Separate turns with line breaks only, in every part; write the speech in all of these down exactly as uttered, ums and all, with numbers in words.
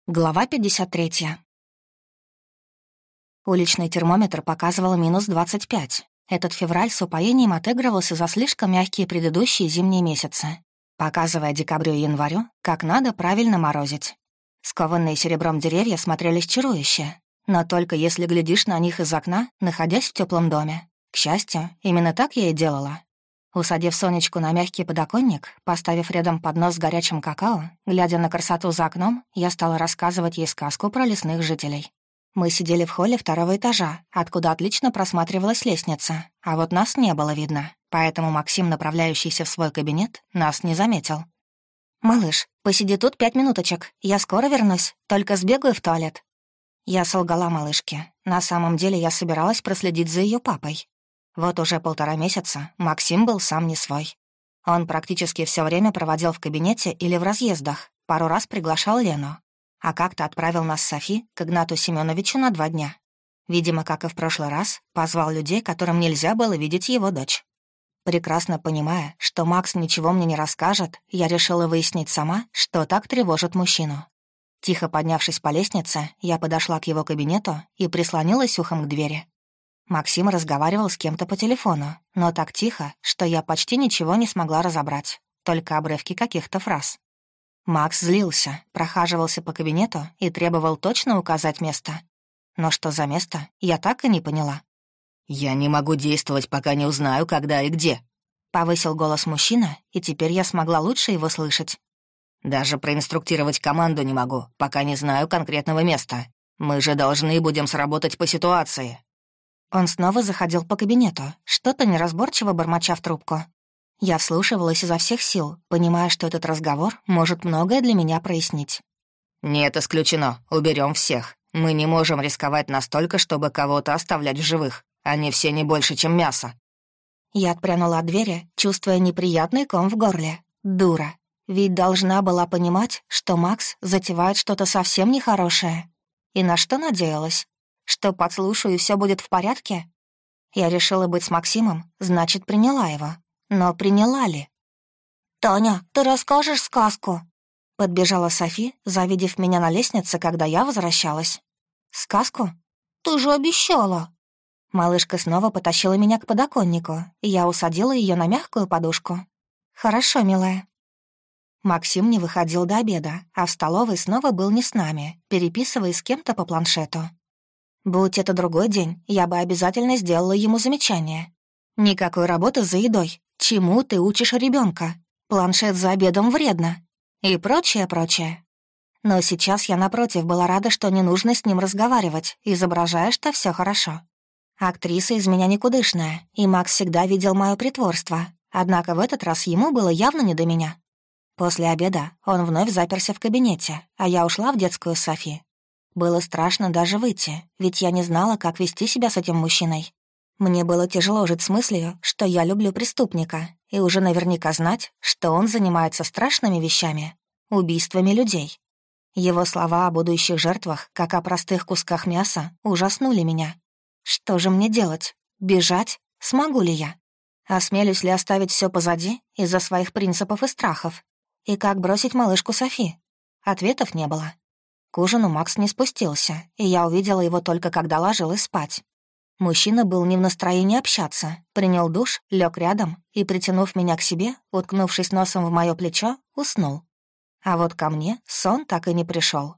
Глава пятьдесят третья. Уличный термометр показывал минус двадцать пять. Этот февраль с упоением отыгрывался за слишком мягкие предыдущие зимние месяцы, показывая декабрю и январю, как надо правильно морозить. Скованные серебром деревья смотрелись чарующе, но только если глядишь на них из окна, находясь в теплом доме. К счастью, именно так я и делала. Усадив Сонечку на мягкий подоконник, поставив рядом поднос с горячим какао, глядя на красоту за окном, я стала рассказывать ей сказку про лесных жителей. Мы сидели в холле второго этажа, откуда отлично просматривалась лестница, а вот нас не было видно, поэтому Максим, направляющийся в свой кабинет, нас не заметил. «Малыш, посиди тут пять минуточек, я скоро вернусь, только сбегаю в туалет». Я солгала малышке. На самом деле я собиралась проследить за ее папой. Вот уже полтора месяца Максим был сам не свой. Он практически все время проводил в кабинете или в разъездах, пару раз приглашал Лену, а как-то отправил нас с Софи к Игнату Семеновичу на два дня. Видимо, как и в прошлый раз, позвал людей, которым нельзя было видеть его дочь. Прекрасно понимая, что Макс ничего мне не расскажет, я решила выяснить сама, что так тревожит мужчину. Тихо поднявшись по лестнице, я подошла к его кабинету и прислонилась ухом к двери. Максим разговаривал с кем-то по телефону, но так тихо, что я почти ничего не смогла разобрать, только обрывки каких-то фраз. Макс злился, прохаживался по кабинету и требовал точно указать место. Но что за место, я так и не поняла.
«Я не могу действовать, пока не узнаю, когда и где»,
— повысил голос мужчина, и теперь я смогла лучше его слышать.
«Даже проинструктировать команду не могу, пока не знаю конкретного места. Мы же должны будем сработать по ситуации».
Он снова заходил по кабинету, что-то неразборчиво бормоча в трубку. Я вслушивалась изо всех сил, понимая, что этот разговор может многое для меня прояснить.
«Нет, исключено. Уберем всех. Мы не можем рисковать настолько, чтобы кого-то оставлять в живых. Они все не больше, чем мясо».
Я отпрянула от двери, чувствуя неприятный ком в горле. Дура. Ведь должна была понимать, что Макс затевает что-то совсем нехорошее. И на что надеялась? Что подслушаю, и все будет в порядке? Я решила быть с Максимом, значит, приняла его. Но приняла ли? «Таня, ты расскажешь сказку?» Подбежала Софи, завидев меня на лестнице, когда я возвращалась. «Сказку? Ты же обещала!» Малышка снова потащила меня к подоконнику, и я усадила ее на мягкую подушку. «Хорошо, милая». Максим не выходил до обеда, а в столовой снова был не с нами, переписывая с кем-то по планшету. Будь это другой день, я бы обязательно сделала ему замечание. Никакой работы за едой. Чему ты учишь ребенка? Планшет за обедом вредно. И прочее, прочее. Но сейчас я, напротив, была рада, что не нужно с ним разговаривать, изображая, что все хорошо. Актриса из меня никудышная, и Макс всегда видел мое притворство. Однако в этот раз ему было явно не до меня. После обеда он вновь заперся в кабинете, а я ушла в детскую с Софи. Было страшно даже выйти, ведь я не знала, как вести себя с этим мужчиной. Мне было тяжело жить с мыслью, что я люблю преступника, и уже наверняка знать, что он занимается страшными вещами — убийствами людей. Его слова о будущих жертвах, как о простых кусках мяса, ужаснули меня. Что же мне делать? Бежать? Смогу ли я? Осмелюсь ли оставить все позади из-за своих принципов и страхов? И как бросить малышку Софи? Ответов не было. К ужину Макс не спустился, и я увидела его только когда ложилась спать. Мужчина был не в настроении общаться, принял душ, лег рядом и, притянув меня к себе, уткнувшись носом в мое плечо, уснул. А вот ко мне сон так и не пришел.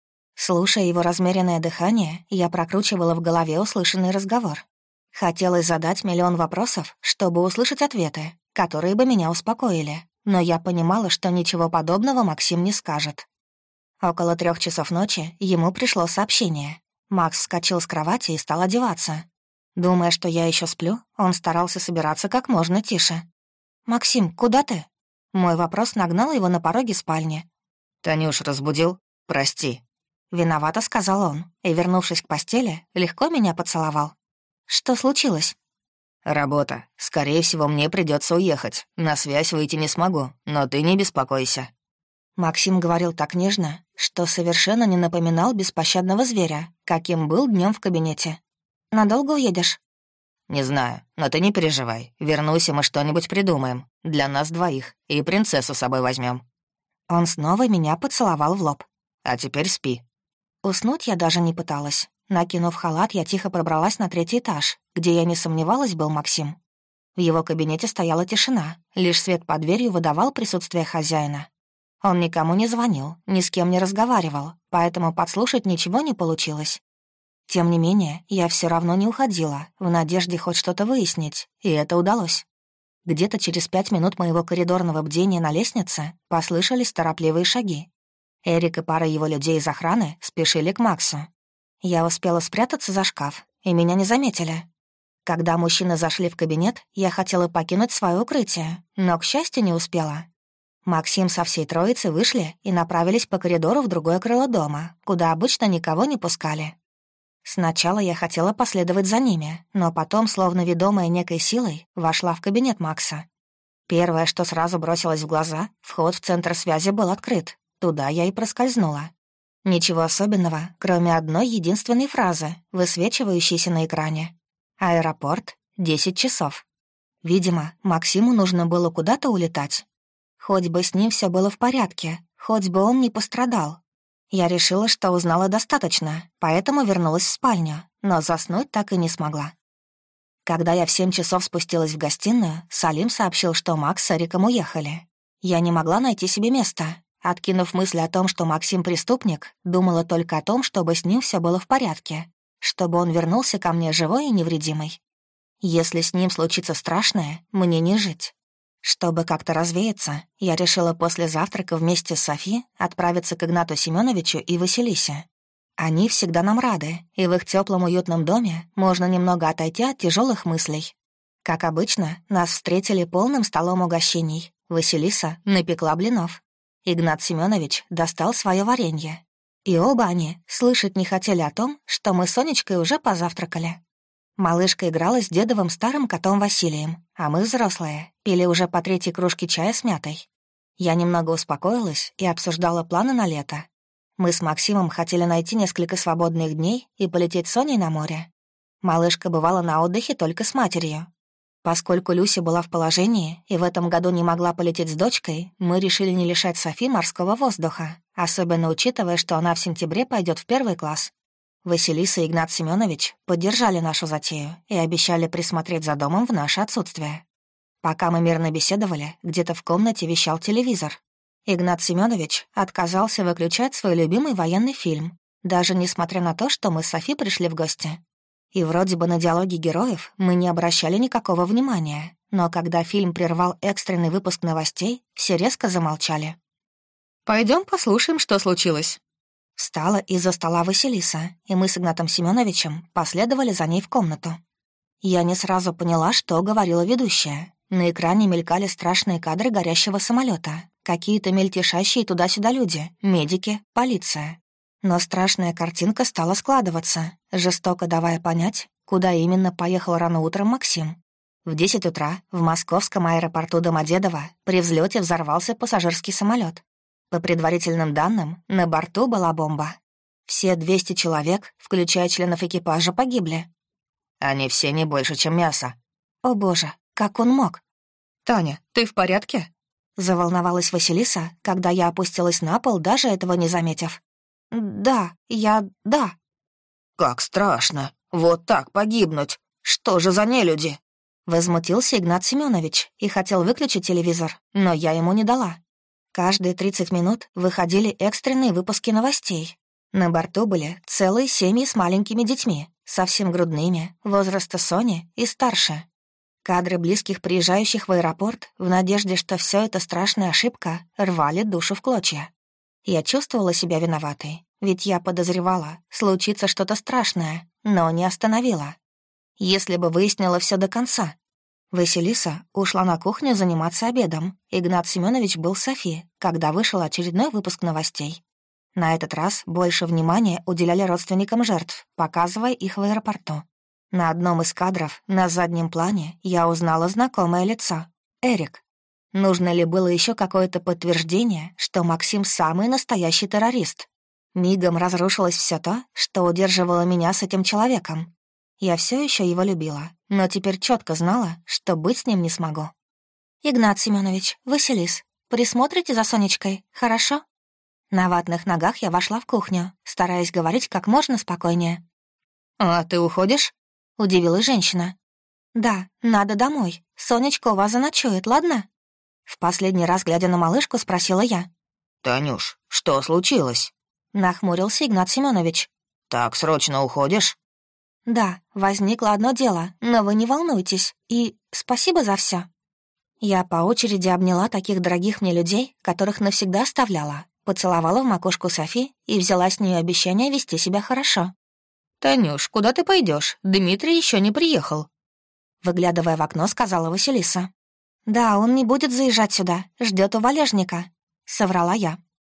Слушая его размеренное дыхание, я прокручивала в голове услышанный разговор. Хотелось задать миллион вопросов, чтобы услышать ответы, которые бы меня успокоили, но я понимала, что ничего подобного Максим не скажет. Около трех часов ночи ему пришло сообщение. Макс вскочил с кровати и стал одеваться. Думая, что я еще сплю, он старался собираться как можно тише. «Максим, куда ты?» Мой вопрос нагнал его на пороге спальни.
«Танюш, разбудил? Прости».
Виновато сказал он, и, вернувшись к постели, легко меня поцеловал. «Что случилось?»
«Работа. Скорее всего, мне придется уехать. На связь выйти не смогу, но ты не беспокойся».
Максим говорил так нежно, что совершенно не напоминал беспощадного зверя, каким был днем в кабинете. «Надолго уедешь?»
«Не знаю, но ты не переживай. Вернусь, и мы что-нибудь придумаем. Для нас двоих. И принцессу с собой возьмем.
Он снова меня поцеловал в лоб.
А теперь спи».
Уснуть я даже не пыталась. Накинув халат, я тихо пробралась на третий этаж, где я не сомневалась, был Максим. В его кабинете стояла тишина, лишь свет под дверью выдавал присутствие хозяина. Он никому не звонил, ни с кем не разговаривал, поэтому подслушать ничего не получилось. Тем не менее, я все равно не уходила, в надежде хоть что-то выяснить, и это удалось. Где-то через пять минут моего коридорного бдения на лестнице послышались торопливые шаги. Эрик и пара его людей из охраны спешили к Максу. Я успела спрятаться за шкаф, и меня не заметили. Когда мужчины зашли в кабинет, я хотела покинуть свое укрытие, но, к счастью, не успела. Максим со всей троицей вышли и направились по коридору в другое крыло дома, куда обычно никого не пускали. Сначала я хотела последовать за ними, но потом, словно ведомая некой силой, вошла в кабинет Макса. Первое, что сразу бросилось в глаза, вход в центр связи был открыт. Туда я и проскользнула. Ничего особенного, кроме одной единственной фразы, высвечивающейся на экране. «Аэропорт, десять часов». Видимо, Максиму нужно было куда-то улетать. Хоть бы с ним все было в порядке, хоть бы он не пострадал. Я решила, что узнала достаточно, поэтому вернулась в спальню, но заснуть так и не смогла. Когда я в семь часов спустилась в гостиную, Салим сообщил, что Макс с Эриком уехали. Я не могла найти себе места. Откинув мысль о том, что Максим преступник, думала только о том, чтобы с ним все было в порядке, чтобы он вернулся ко мне живой и невредимый. Если с ним случится страшное, мне не жить. Чтобы как-то развеяться, я решила после завтрака вместе с Софи отправиться к Игнату Семеновичу и Василисе. Они всегда нам рады, и в их теплом уютном доме можно немного отойти от тяжелых мыслей. Как обычно, нас встретили полным столом угощений. Василиса напекла блинов. Игнат Семенович достал свое варенье. И оба они слышать не хотели о том, что мы с Сонечкой уже позавтракали. Малышка играла с дедовым старым котом Василием, а мы, взрослые, пили уже по третьей кружке чая с мятой. Я немного успокоилась и обсуждала планы на лето. Мы с Максимом хотели найти несколько свободных дней и полететь с Соней на море. Малышка бывала на отдыхе только с матерью. Поскольку Люся была в положении и в этом году не могла полететь с дочкой, мы решили не лишать Софи морского воздуха, особенно учитывая, что она в сентябре пойдет в первый класс. Василиса и Игнат Семенович поддержали нашу затею и обещали присмотреть за домом в наше отсутствие. Пока мы мирно беседовали, где-то в комнате вещал телевизор. Игнат Семенович отказался выключать свой любимый военный фильм, даже несмотря на то, что мы с Софи пришли в гости. И вроде бы на диалоги героев мы не обращали никакого внимания, но когда фильм прервал экстренный выпуск новостей, все резко замолчали. «Пойдем послушаем, что случилось». Встала из-за стола Василиса, и мы с Игнатом Семеновичем последовали за ней в комнату. Я не сразу поняла, что говорила ведущая. На экране мелькали страшные кадры горящего самолета, какие-то мельтешащие туда-сюда люди, медики, полиция. Но страшная картинка стала складываться, жестоко давая понять, куда именно поехал рано утром Максим. В десять утра в московском аэропорту Домодедово при взлете взорвался пассажирский самолет. По предварительным данным, на борту была бомба. Все двести человек, включая членов экипажа, погибли.
«Они все не больше, чем мясо».
«О боже, как он мог?»
«Таня, ты в порядке?»
Заволновалась Василиса, когда я опустилась на пол, даже этого не заметив. «Да, я... да».
«Как страшно! Вот так погибнуть! Что же за нелюди?»
Возмутился Игнат Семенович и хотел выключить телевизор, но я ему не дала. Каждые тридцать минут выходили экстренные выпуски новостей. На борту были целые семьи с маленькими детьми, совсем грудными, возраста Сони и старше. Кадры близких приезжающих в аэропорт в надежде, что все это страшная ошибка, рвали душу в клочья. Я чувствовала себя виноватой, ведь я подозревала, случится что-то страшное, но не остановила. Если бы выяснила все до конца. Василиса ушла на кухню заниматься обедом. Игнат Семенович был с Софи, когда вышел очередной выпуск новостей. На этот раз больше внимания уделяли родственникам жертв, показывая их в аэропорту. На одном из кадров, на заднем плане, я узнала знакомое лицо — Эрик. Нужно ли было еще какое-то подтверждение, что Максим самый настоящий террорист? Мигом разрушилось все то, что удерживало меня с этим человеком. Я все еще его любила, но теперь четко знала, что быть с ним не смогу. «Игнат Семенович, Василис, присмотрите за Сонечкой, хорошо?» На ватных ногах я вошла в кухню, стараясь говорить как можно спокойнее.
«А ты уходишь?»
— удивилась женщина. «Да, надо домой. Сонечка у вас заночует, ладно?» В последний раз, глядя на малышку, спросила я.
«Танюш, что случилось?»
— нахмурился Игнат Семенович.
«Так срочно уходишь?»
«Да, возникло одно дело, но вы не волнуйтесь, и спасибо за все. Я по очереди обняла таких дорогих мне людей, которых навсегда оставляла, поцеловала в макушку Софи и взяла с нее обещание вести себя хорошо.
«Танюш, куда ты пойдешь? Дмитрий еще не приехал», —
выглядывая в окно, сказала Василиса. «Да, он не будет заезжать сюда, ждет у валежника», — соврала я.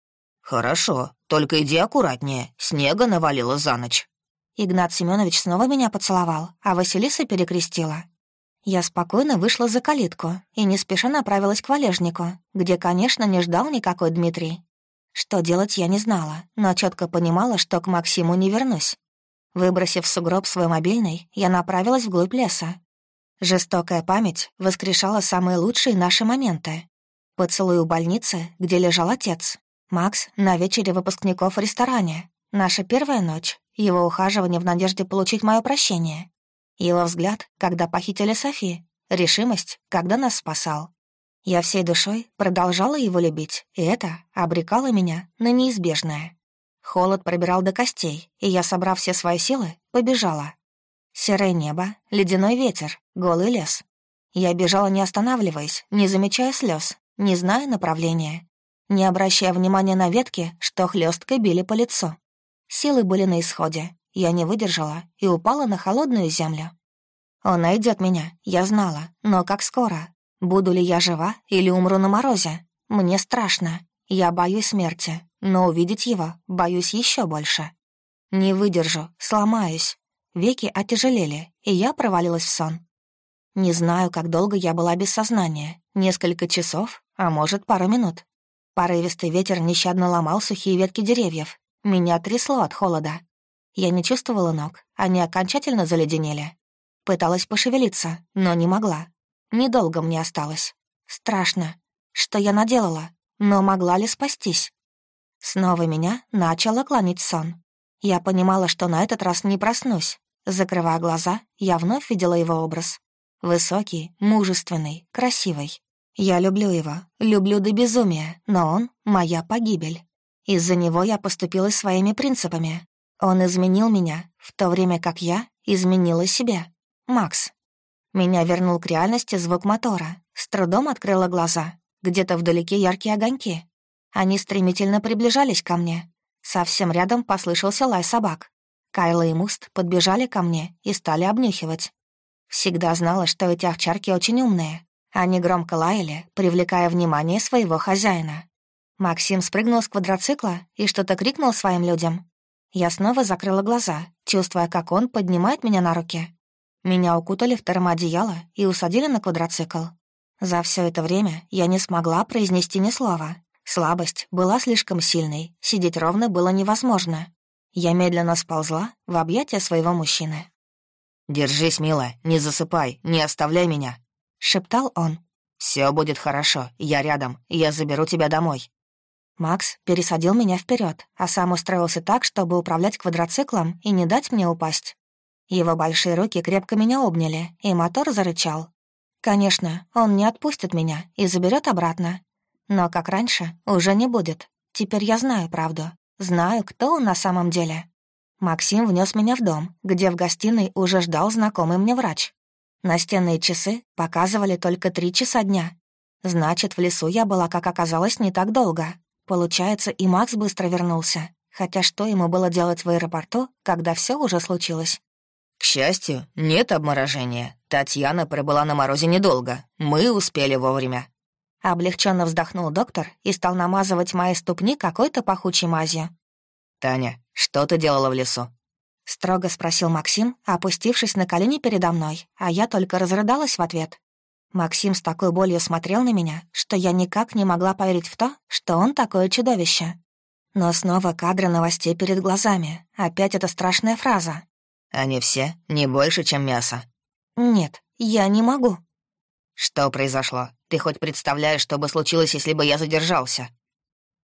«Хорошо, только иди аккуратнее, снега навалило за ночь».
Игнат Семенович снова меня поцеловал, а Василиса перекрестила. Я спокойно вышла за калитку и не спеша направилась к валежнику, где, конечно, не ждал никакой Дмитрий. Что делать я не знала, но четко понимала, что к Максиму не вернусь. Выбросив в сугроб свой мобильный, я направилась вглубь леса. Жестокая память воскрешала самые лучшие наши моменты. Поцелуй у больницы, где лежал отец. Макс на вечере выпускников в ресторане. Наша первая ночь. Его ухаживание в надежде получить мое прощение. Его взгляд, когда похитили Софи. Решимость, когда нас спасал. Я всей душой продолжала его любить, и это обрекало меня на неизбежное. Холод пробирал до костей, и я, собрав все свои силы, побежала. Серое небо, ледяной ветер, голый лес. Я бежала, не останавливаясь, не замечая слез, не зная направления, не обращая внимания на ветки, что хлёсткой били по лицу. Силы были на исходе. Я не выдержала и упала на холодную землю. Он найдет меня, я знала, но как скоро? Буду ли я жива или умру на морозе? Мне страшно. Я боюсь смерти, но увидеть его боюсь еще больше. Не выдержу, сломаюсь. Веки отяжелели, и я провалилась в сон. Не знаю, как долго я была без сознания. Несколько часов, а может, пару минут. Порывистый ветер нещадно ломал сухие ветки деревьев. Меня трясло от холода. Я не чувствовала ног, они окончательно заледенели. Пыталась пошевелиться, но не могла. Недолго мне осталось. Страшно. Что я наделала? Но могла ли спастись? Снова меня начало клонить сон. Я понимала, что на этот раз не проснусь. Закрывая глаза, я вновь видела его образ. Высокий, мужественный, красивый. Я люблю его, люблю до безумия, но он — моя погибель. Из-за него я поступила своими принципами. Он изменил меня, в то время как я изменила себя. Макс. Меня вернул к реальности звук мотора. С трудом открыла глаза. Где-то вдалеке яркие огоньки. Они стремительно приближались ко мне. Совсем рядом послышался лай собак. Кайла и Муст подбежали ко мне и стали обнюхивать. Всегда знала, что эти овчарки очень умные. Они громко лаяли, привлекая внимание своего хозяина. Максим спрыгнул с квадроцикла и что-то крикнул своим людям. Я снова закрыла глаза, чувствуя, как он поднимает меня на руки. Меня укутали в термоодеяло и усадили на квадроцикл. За все это время я не смогла произнести ни слова. Слабость была слишком сильной, сидеть ровно было невозможно. Я медленно сползла в объятия своего мужчины.
«Держись, милая, не засыпай, не оставляй меня», — шептал он. «Все будет хорошо, я рядом, я заберу тебя домой».
Макс пересадил меня вперед, а сам устроился так, чтобы управлять квадроциклом и не дать мне упасть. Его большие руки крепко меня обняли, и мотор зарычал. Конечно, он не отпустит меня и заберет обратно. Но, как раньше, уже не будет. Теперь я знаю правду. Знаю, кто он на самом деле. Максим внес меня в дом, где в гостиной уже ждал знакомый мне врач. Настенные часы показывали только три часа дня. Значит, в лесу я была, как оказалось, не так долго. Получается, и Макс быстро вернулся. Хотя что ему было делать в аэропорту, когда все уже случилось?
«К счастью, нет обморожения. Татьяна пробыла на морозе недолго. Мы успели вовремя».
Облегченно вздохнул доктор и стал намазывать мои ступни какой-то пахучей мазью.
«Таня, что ты делала в лесу?»
— строго спросил Максим, опустившись на колени передо мной, а я только разрыдалась в ответ. Максим с такой болью смотрел на меня, что я никак не могла поверить в то, что он такое чудовище. Но снова кадры новостей перед глазами. Опять эта страшная фраза.
«Они все не больше, чем мясо».
«Нет, я не могу».
«Что произошло? Ты хоть представляешь, что бы случилось, если бы я задержался?»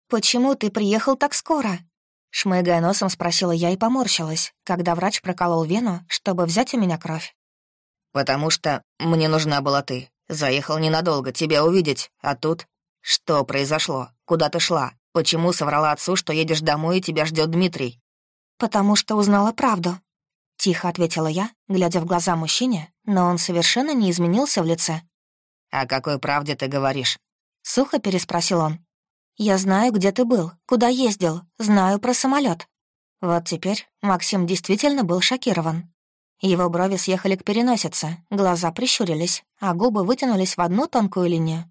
«Почему ты приехал так скоро?» Шмыгая носом, спросила я и поморщилась, когда врач проколол вену, чтобы взять у меня кровь.
«Потому что мне нужна была ты. Заехал ненадолго тебя увидеть, а тут... Что произошло? Куда ты шла? Почему соврала отцу, что едешь домой и тебя ждет Дмитрий?»
«Потому что узнала правду», — тихо ответила я, глядя в глаза мужчине, но он совершенно не изменился в лице.
«О какой правде ты говоришь?»
— сухо переспросил он. «Я знаю, где ты был, куда ездил, знаю про самолет. Вот теперь Максим действительно был шокирован. Его брови съехали к переносице, глаза прищурились, а губы вытянулись в одну тонкую линию.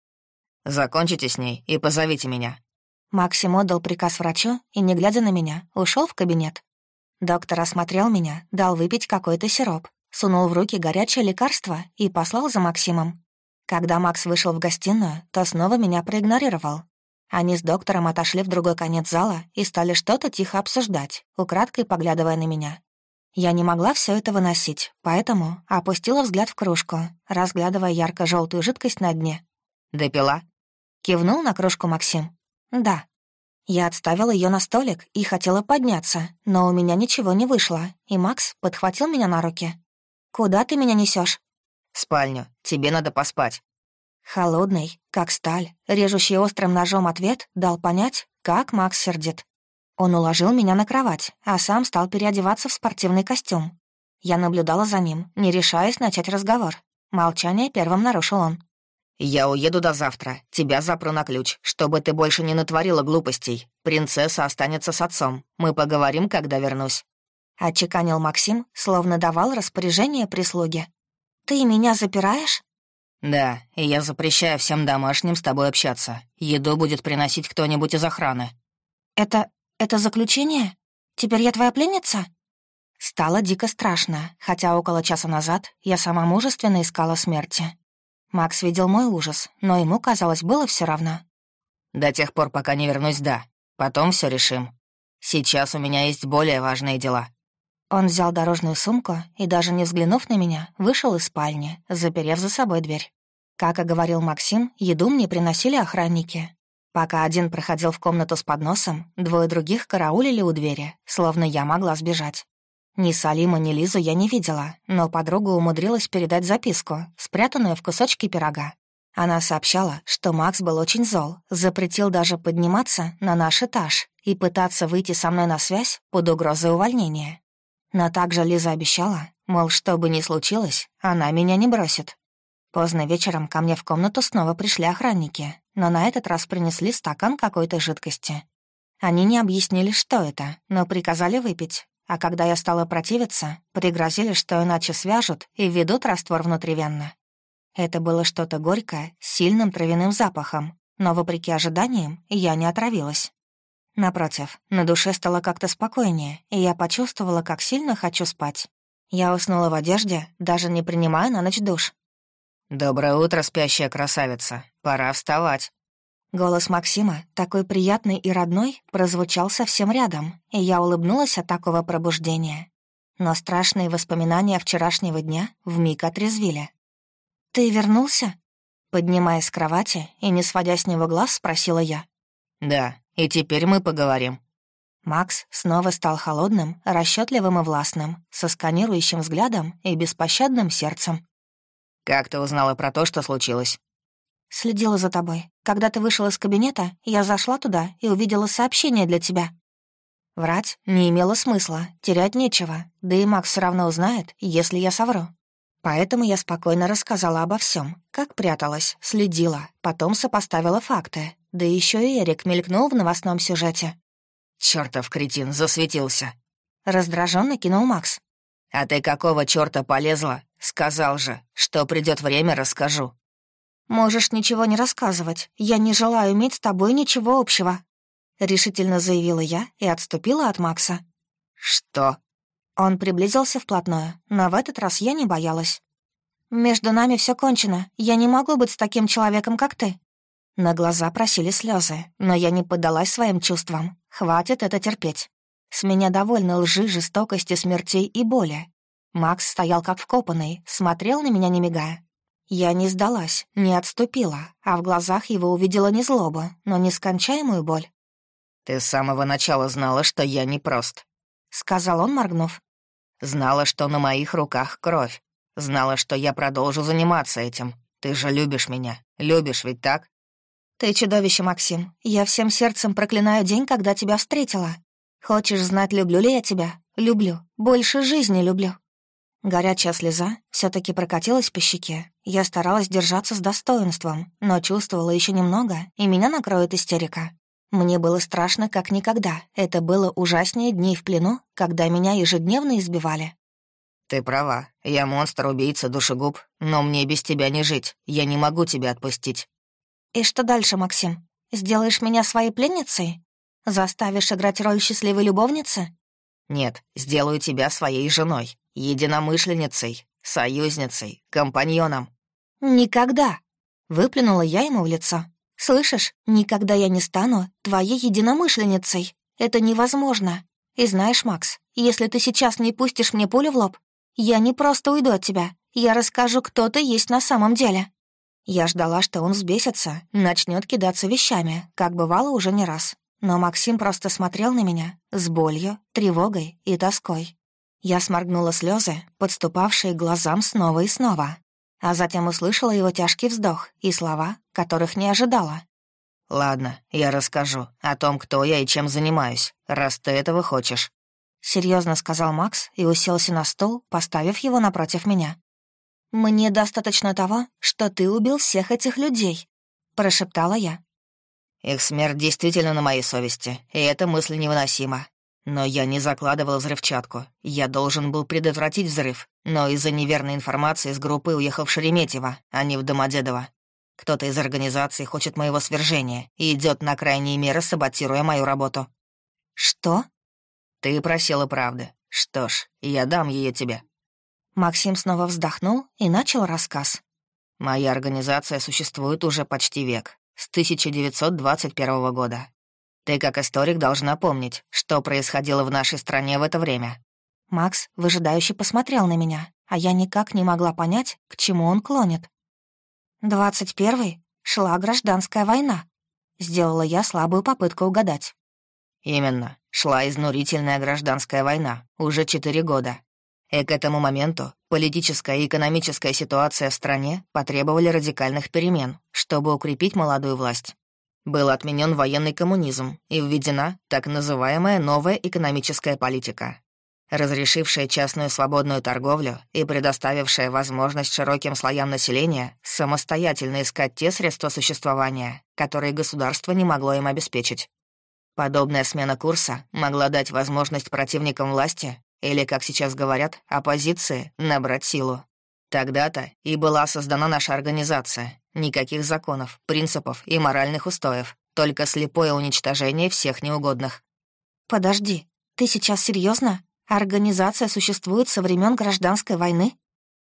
«Закончите с ней и позовите меня».
Максим отдал приказ врачу и, не глядя на меня, ушел в кабинет. Доктор осмотрел меня, дал выпить какой-то сироп, сунул в руки горячее лекарство и послал за Максимом. Когда Макс вышел в гостиную, то снова меня проигнорировал. Они с доктором отошли в другой конец зала и стали что-то тихо обсуждать, украдкой поглядывая на меня. Я не могла все это выносить, поэтому опустила взгляд в кружку, разглядывая ярко-желтую жидкость на дне.
«Допила?»
— кивнул на кружку Максим. «Да». Я отставила ее на столик и хотела подняться, но у меня ничего не вышло, и Макс подхватил меня на руки. «Куда ты меня несешь?
«В спальню. Тебе надо поспать».
Холодный, как сталь, режущий острым ножом ответ дал понять, как Макс сердит. Он уложил меня на кровать, а сам стал переодеваться в спортивный костюм. Я наблюдала за ним, не решаясь начать разговор. Молчание первым нарушил он.
«Я уеду до завтра. Тебя запру на ключ, чтобы ты больше не натворила глупостей. Принцесса останется с отцом. Мы поговорим, когда вернусь».
Отчеканил Максим, словно давал распоряжение прислуге. «Ты меня запираешь?»
«Да, и я запрещаю всем домашним с тобой общаться. Еду будет приносить кто-нибудь из охраны».
«Это... это заключение? Теперь я твоя пленница?» Стало дико страшно, хотя около часа назад я сама мужественно искала смерти. Макс видел мой ужас, но ему, казалось, было все равно.
«До тех пор, пока не вернусь, да. Потом все решим. Сейчас у меня есть более важные дела».
Он взял дорожную сумку и, даже не взглянув на меня, вышел из спальни, заперев за собой дверь. Как и говорил Максим, еду мне приносили охранники. Пока один проходил в комнату с подносом, двое других караулили у двери, словно я могла сбежать. Ни Салима, ни Лизу я не видела, но подруга умудрилась передать записку, спрятанную в кусочке пирога. Она сообщала, что Макс был очень зол, запретил даже подниматься на наш этаж и пытаться выйти со мной на связь под угрозой увольнения. Но также Лиза обещала, мол, что бы ни случилось, она меня не бросит. Поздно вечером ко мне в комнату снова пришли охранники, но на этот раз принесли стакан какой-то жидкости. Они не объяснили, что это, но приказали выпить, а когда я стала противиться, пригрозили, что иначе свяжут и введут раствор внутривенно. Это было что-то горькое, с сильным травяным запахом, но, вопреки ожиданиям, я не отравилась. Напротив, на душе стало как-то спокойнее, и я почувствовала, как сильно хочу спать. Я уснула в одежде, даже не принимая на ночь душ.
«Доброе утро, спящая красавица. Пора вставать».
Голос Максима, такой приятный и родной, прозвучал совсем рядом, и я улыбнулась от такого пробуждения. Но страшные воспоминания вчерашнего дня вмиг отрезвили. «Ты вернулся?» Поднимаясь с кровати и не сводя с него глаз, спросила я.
«Да, и теперь мы поговорим».
Макс снова стал холодным, расчетливым и властным, со сканирующим взглядом и беспощадным сердцем.
«Как ты узнала про то, что случилось?»
«Следила за тобой. Когда ты вышел из кабинета, я зашла туда и увидела сообщение для тебя». Врать не имело смысла, терять нечего, да и Макс все равно узнает, если я совру. Поэтому я спокойно рассказала обо всем, как пряталась, следила, потом сопоставила факты, да еще и Эрик мелькнул в новостном сюжете.
«Чёртов кретин, засветился!»
Раздраженно кинул Макс.
«А ты какого чёрта полезла? Сказал же, что придёт время, расскажу».
«Можешь ничего не рассказывать. Я не желаю иметь с тобой ничего общего», — решительно заявила я и отступила от Макса.
«Что?»
Он приблизился вплотную, но в этот раз я не боялась. «Между нами все кончено. Я не могу быть с таким человеком, как ты». На глаза просили слезы, но я не поддалась своим чувствам. Хватит это терпеть. С меня довольно лжи, жестокости, смертей и боли. Макс стоял как вкопанный, смотрел на меня не мигая. Я не сдалась, не отступила, а в глазах его увидела не злобу, но нескончаемую боль.
«Ты с самого начала знала, что я непрост», — сказал он, моргнув. «Знала, что на моих руках кровь. Знала, что я продолжу заниматься этим. Ты же любишь меня. Любишь ведь так?»
«Ты чудовище, Максим. Я всем сердцем проклинаю день, когда тебя встретила. Хочешь знать, люблю ли я тебя? Люблю. Больше жизни люблю». Горячая слеза все таки прокатилась по щеке. Я старалась держаться с достоинством, но чувствовала еще немного, и меня накроет истерика. Мне было страшно, как никогда. Это было ужаснее дней в плену, когда меня ежедневно избивали.
«Ты права. Я монстр, убийца, душегуб. Но мне без тебя не жить. Я не могу тебя отпустить».
«И что дальше, Максим? Сделаешь меня своей пленницей? Заставишь играть роль счастливой любовницы?»
«Нет, сделаю тебя своей женой, единомышленницей, союзницей, компаньоном».
«Никогда!» — выплюнула я ему в лицо. «Слышишь, никогда я не стану твоей единомышленницей. Это невозможно. И знаешь, Макс, если ты сейчас не пустишь мне пулю в лоб, я не просто уйду от тебя, я расскажу, кто ты есть на самом деле». Я ждала, что он взбесится, начнет кидаться вещами, как бывало уже не раз. Но Максим просто смотрел на меня с болью, тревогой и тоской. Я сморгнула слезы, подступавшие к глазам снова и снова. А затем услышала его тяжкий вздох и слова, которых не ожидала.
«Ладно, я расскажу о том, кто я и чем занимаюсь, раз ты этого хочешь»,
— серьезно сказал Макс и уселся на стул, поставив его напротив меня. «Мне достаточно того, что ты убил всех этих людей», — прошептала я.
«Их смерть действительно на моей совести, и эта мысль невыносима. Но я не закладывал взрывчатку. Я должен был предотвратить взрыв, но из-за неверной информации с группы уехал в Шереметьево, а не в Домодедово. Кто-то из организации хочет моего свержения и идет на крайние меры, саботируя мою работу».
«Что?»
«Ты просила правды. Что ж, я дам ее тебе».
Максим снова вздохнул и начал рассказ.
«Моя организация существует уже почти век, с тысяча девятьсот двадцать первого года. Ты, как историк, должна помнить, что происходило в нашей стране в это время».
Макс выжидающе посмотрел на меня, а я никак не могла понять, к чему он клонит. «Двадцать первый? Шла гражданская война». Сделала я слабую попытку угадать.
«Именно. Шла изнурительная гражданская война. Уже четыре года. И к этому моменту политическая и экономическая ситуация в стране потребовали радикальных перемен, чтобы укрепить молодую власть. Был отменен военный коммунизм и введена так называемая новая экономическая политика, разрешившая частную свободную торговлю и предоставившая возможность широким слоям населения самостоятельно искать те средства существования, которые государство не могло им обеспечить. Подобная смена курса могла дать возможность противникам власти, или, как сейчас говорят, оппозиции, набрать силу. Тогда-то и была создана наша организация. Никаких законов, принципов и моральных устоев, только слепое уничтожение всех неугодных.
«Подожди, ты сейчас серьезно? Организация существует со времен гражданской войны?»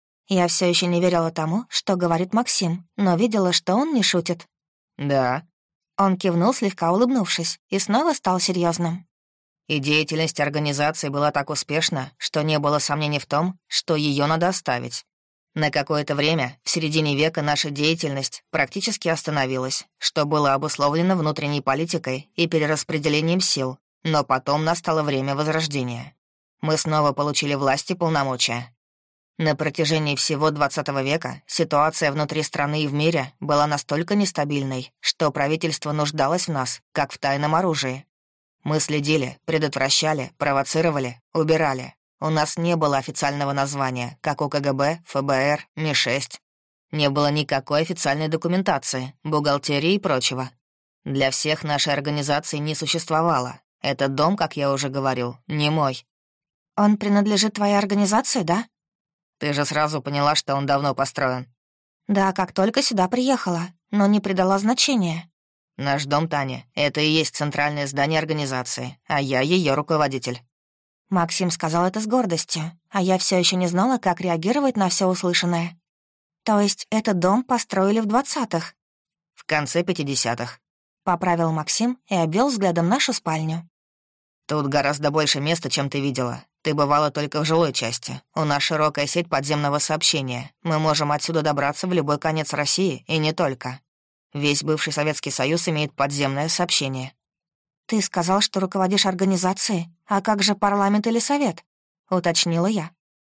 Я все еще не верила тому, что говорит Максим, но видела, что он не шутит.
«Да».
Он кивнул, слегка улыбнувшись, и снова стал серьезным.
И деятельность организации была так успешна, что не было сомнений в том, что ее надо оставить. На какое-то время, в середине века, наша деятельность практически остановилась, что было обусловлено внутренней политикой и перераспределением сил, но потом настало время возрождения. Мы снова получили власть и полномочия. На протяжении всего двадцатого века ситуация внутри страны и в мире была настолько нестабильной, что правительство нуждалось в нас, как в тайном оружии. Мы следили, предотвращали, провоцировали, убирали. У нас не было официального названия, как у ка гэ бэ, эф бэ эр, эм и шесть. Не было никакой официальной документации, бухгалтерии и прочего. Для всех нашей организации не существовало. Этот дом, как я уже говорил, не мой.
«Он принадлежит твоей организации, да?»
Ты же сразу поняла, что он давно построен.
«Да, как только сюда приехала, но не придала значения».
Наш дом, Таня, это и есть центральное здание организации, а я ее руководитель».
Максим сказал это с гордостью, а я все еще не знала, как реагировать на все услышанное. «То есть этот дом построили в двадцатых?»
«В конце пятидесятых»,
— поправил Максим и обвел взглядом нашу спальню.
«Тут гораздо больше места, чем ты видела. Ты бывала только в жилой части. У нас широкая сеть подземного сообщения. Мы можем отсюда добраться в любой конец России, и не только. Весь бывший Советский Союз имеет подземное сообщение».
«Ты сказал, что руководишь организацией. А как же парламент или совет?» — уточнила я.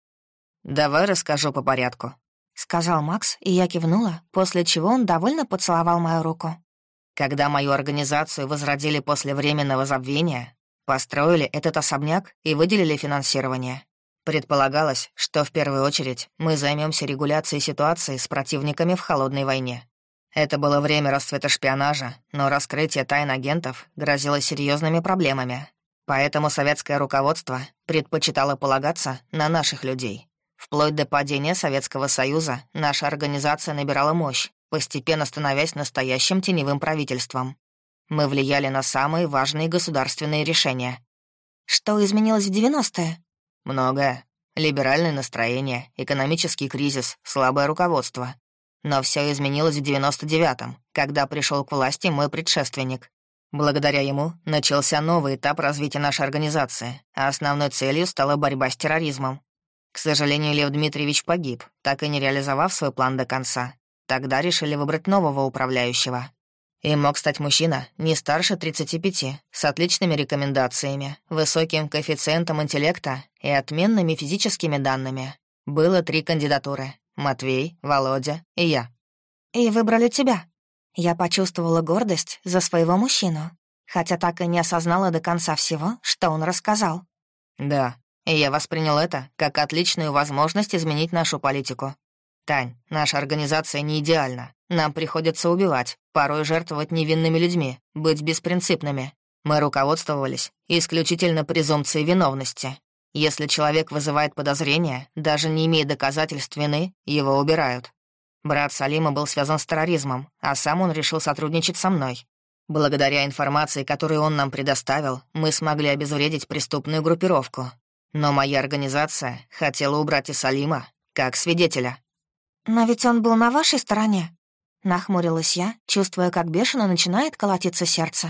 «Давай расскажу по порядку»,
— сказал Макс, и я кивнула, после чего он довольно поцеловал мою руку.
«Когда мою организацию возродили после временного забвения, построили этот особняк и выделили финансирование. Предполагалось, что в первую очередь мы займемся регуляцией ситуации с противниками в холодной войне. Это было время расцвета шпионажа, но раскрытие тайн агентов грозило серьезными проблемами. Поэтому советское руководство предпочитало полагаться на наших людей. Вплоть до падения Советского Союза наша организация набирала мощь, постепенно становясь настоящим теневым правительством. Мы влияли на самые важные государственные решения.
Что изменилось в девяностые?
Многое. Либеральное настроение, экономический кризис, слабое руководство. Но все изменилось в девяносто девятом, когда пришел к власти мой предшественник. Благодаря ему начался новый этап развития нашей организации, а основной целью стала борьба с терроризмом. К сожалению, Лев Дмитриевич погиб, так и не реализовав свой план до конца. Тогда решили выбрать нового управляющего. Им мог стать мужчина не старше тридцати пяти, с отличными рекомендациями, высоким коэффициентом интеллекта и отменными физическими данными. Было три кандидатуры — Матвей, Володя и я.
«И выбрали тебя». Я почувствовала гордость за своего мужчину, хотя так и не осознала до конца всего, что он рассказал.
«Да, и я воспринял это как отличную возможность изменить нашу политику. Тань, наша организация не идеальна. Нам приходится убивать, порой жертвовать невинными людьми, быть беспринципными. Мы руководствовались исключительно презумпцией виновности. Если человек вызывает подозрения, даже не имея доказательств вины, его убирают. Брат Салима был связан с терроризмом, а сам он решил сотрудничать со мной. Благодаря информации, которую он нам предоставил, мы смогли обезвредить преступную группировку. Но моя организация хотела убрать и Салима как свидетеля».
«Но ведь он был на вашей стороне», — нахмурилась я, чувствуя, как бешено начинает колотиться сердце.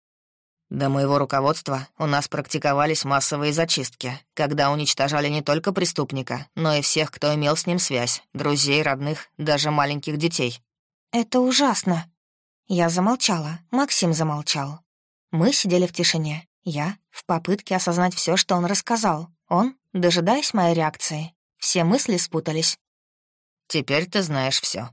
До моего руководства у нас практиковались массовые зачистки, когда уничтожали не только преступника, но и всех, кто имел с ним связь, друзей, родных, даже маленьких детей.
«Это ужасно». Я замолчала, Максим замолчал. Мы сидели в тишине. Я в попытке осознать все, что он рассказал. Он, дожидаясь моей реакции. Все мысли спутались.
«Теперь ты знаешь все.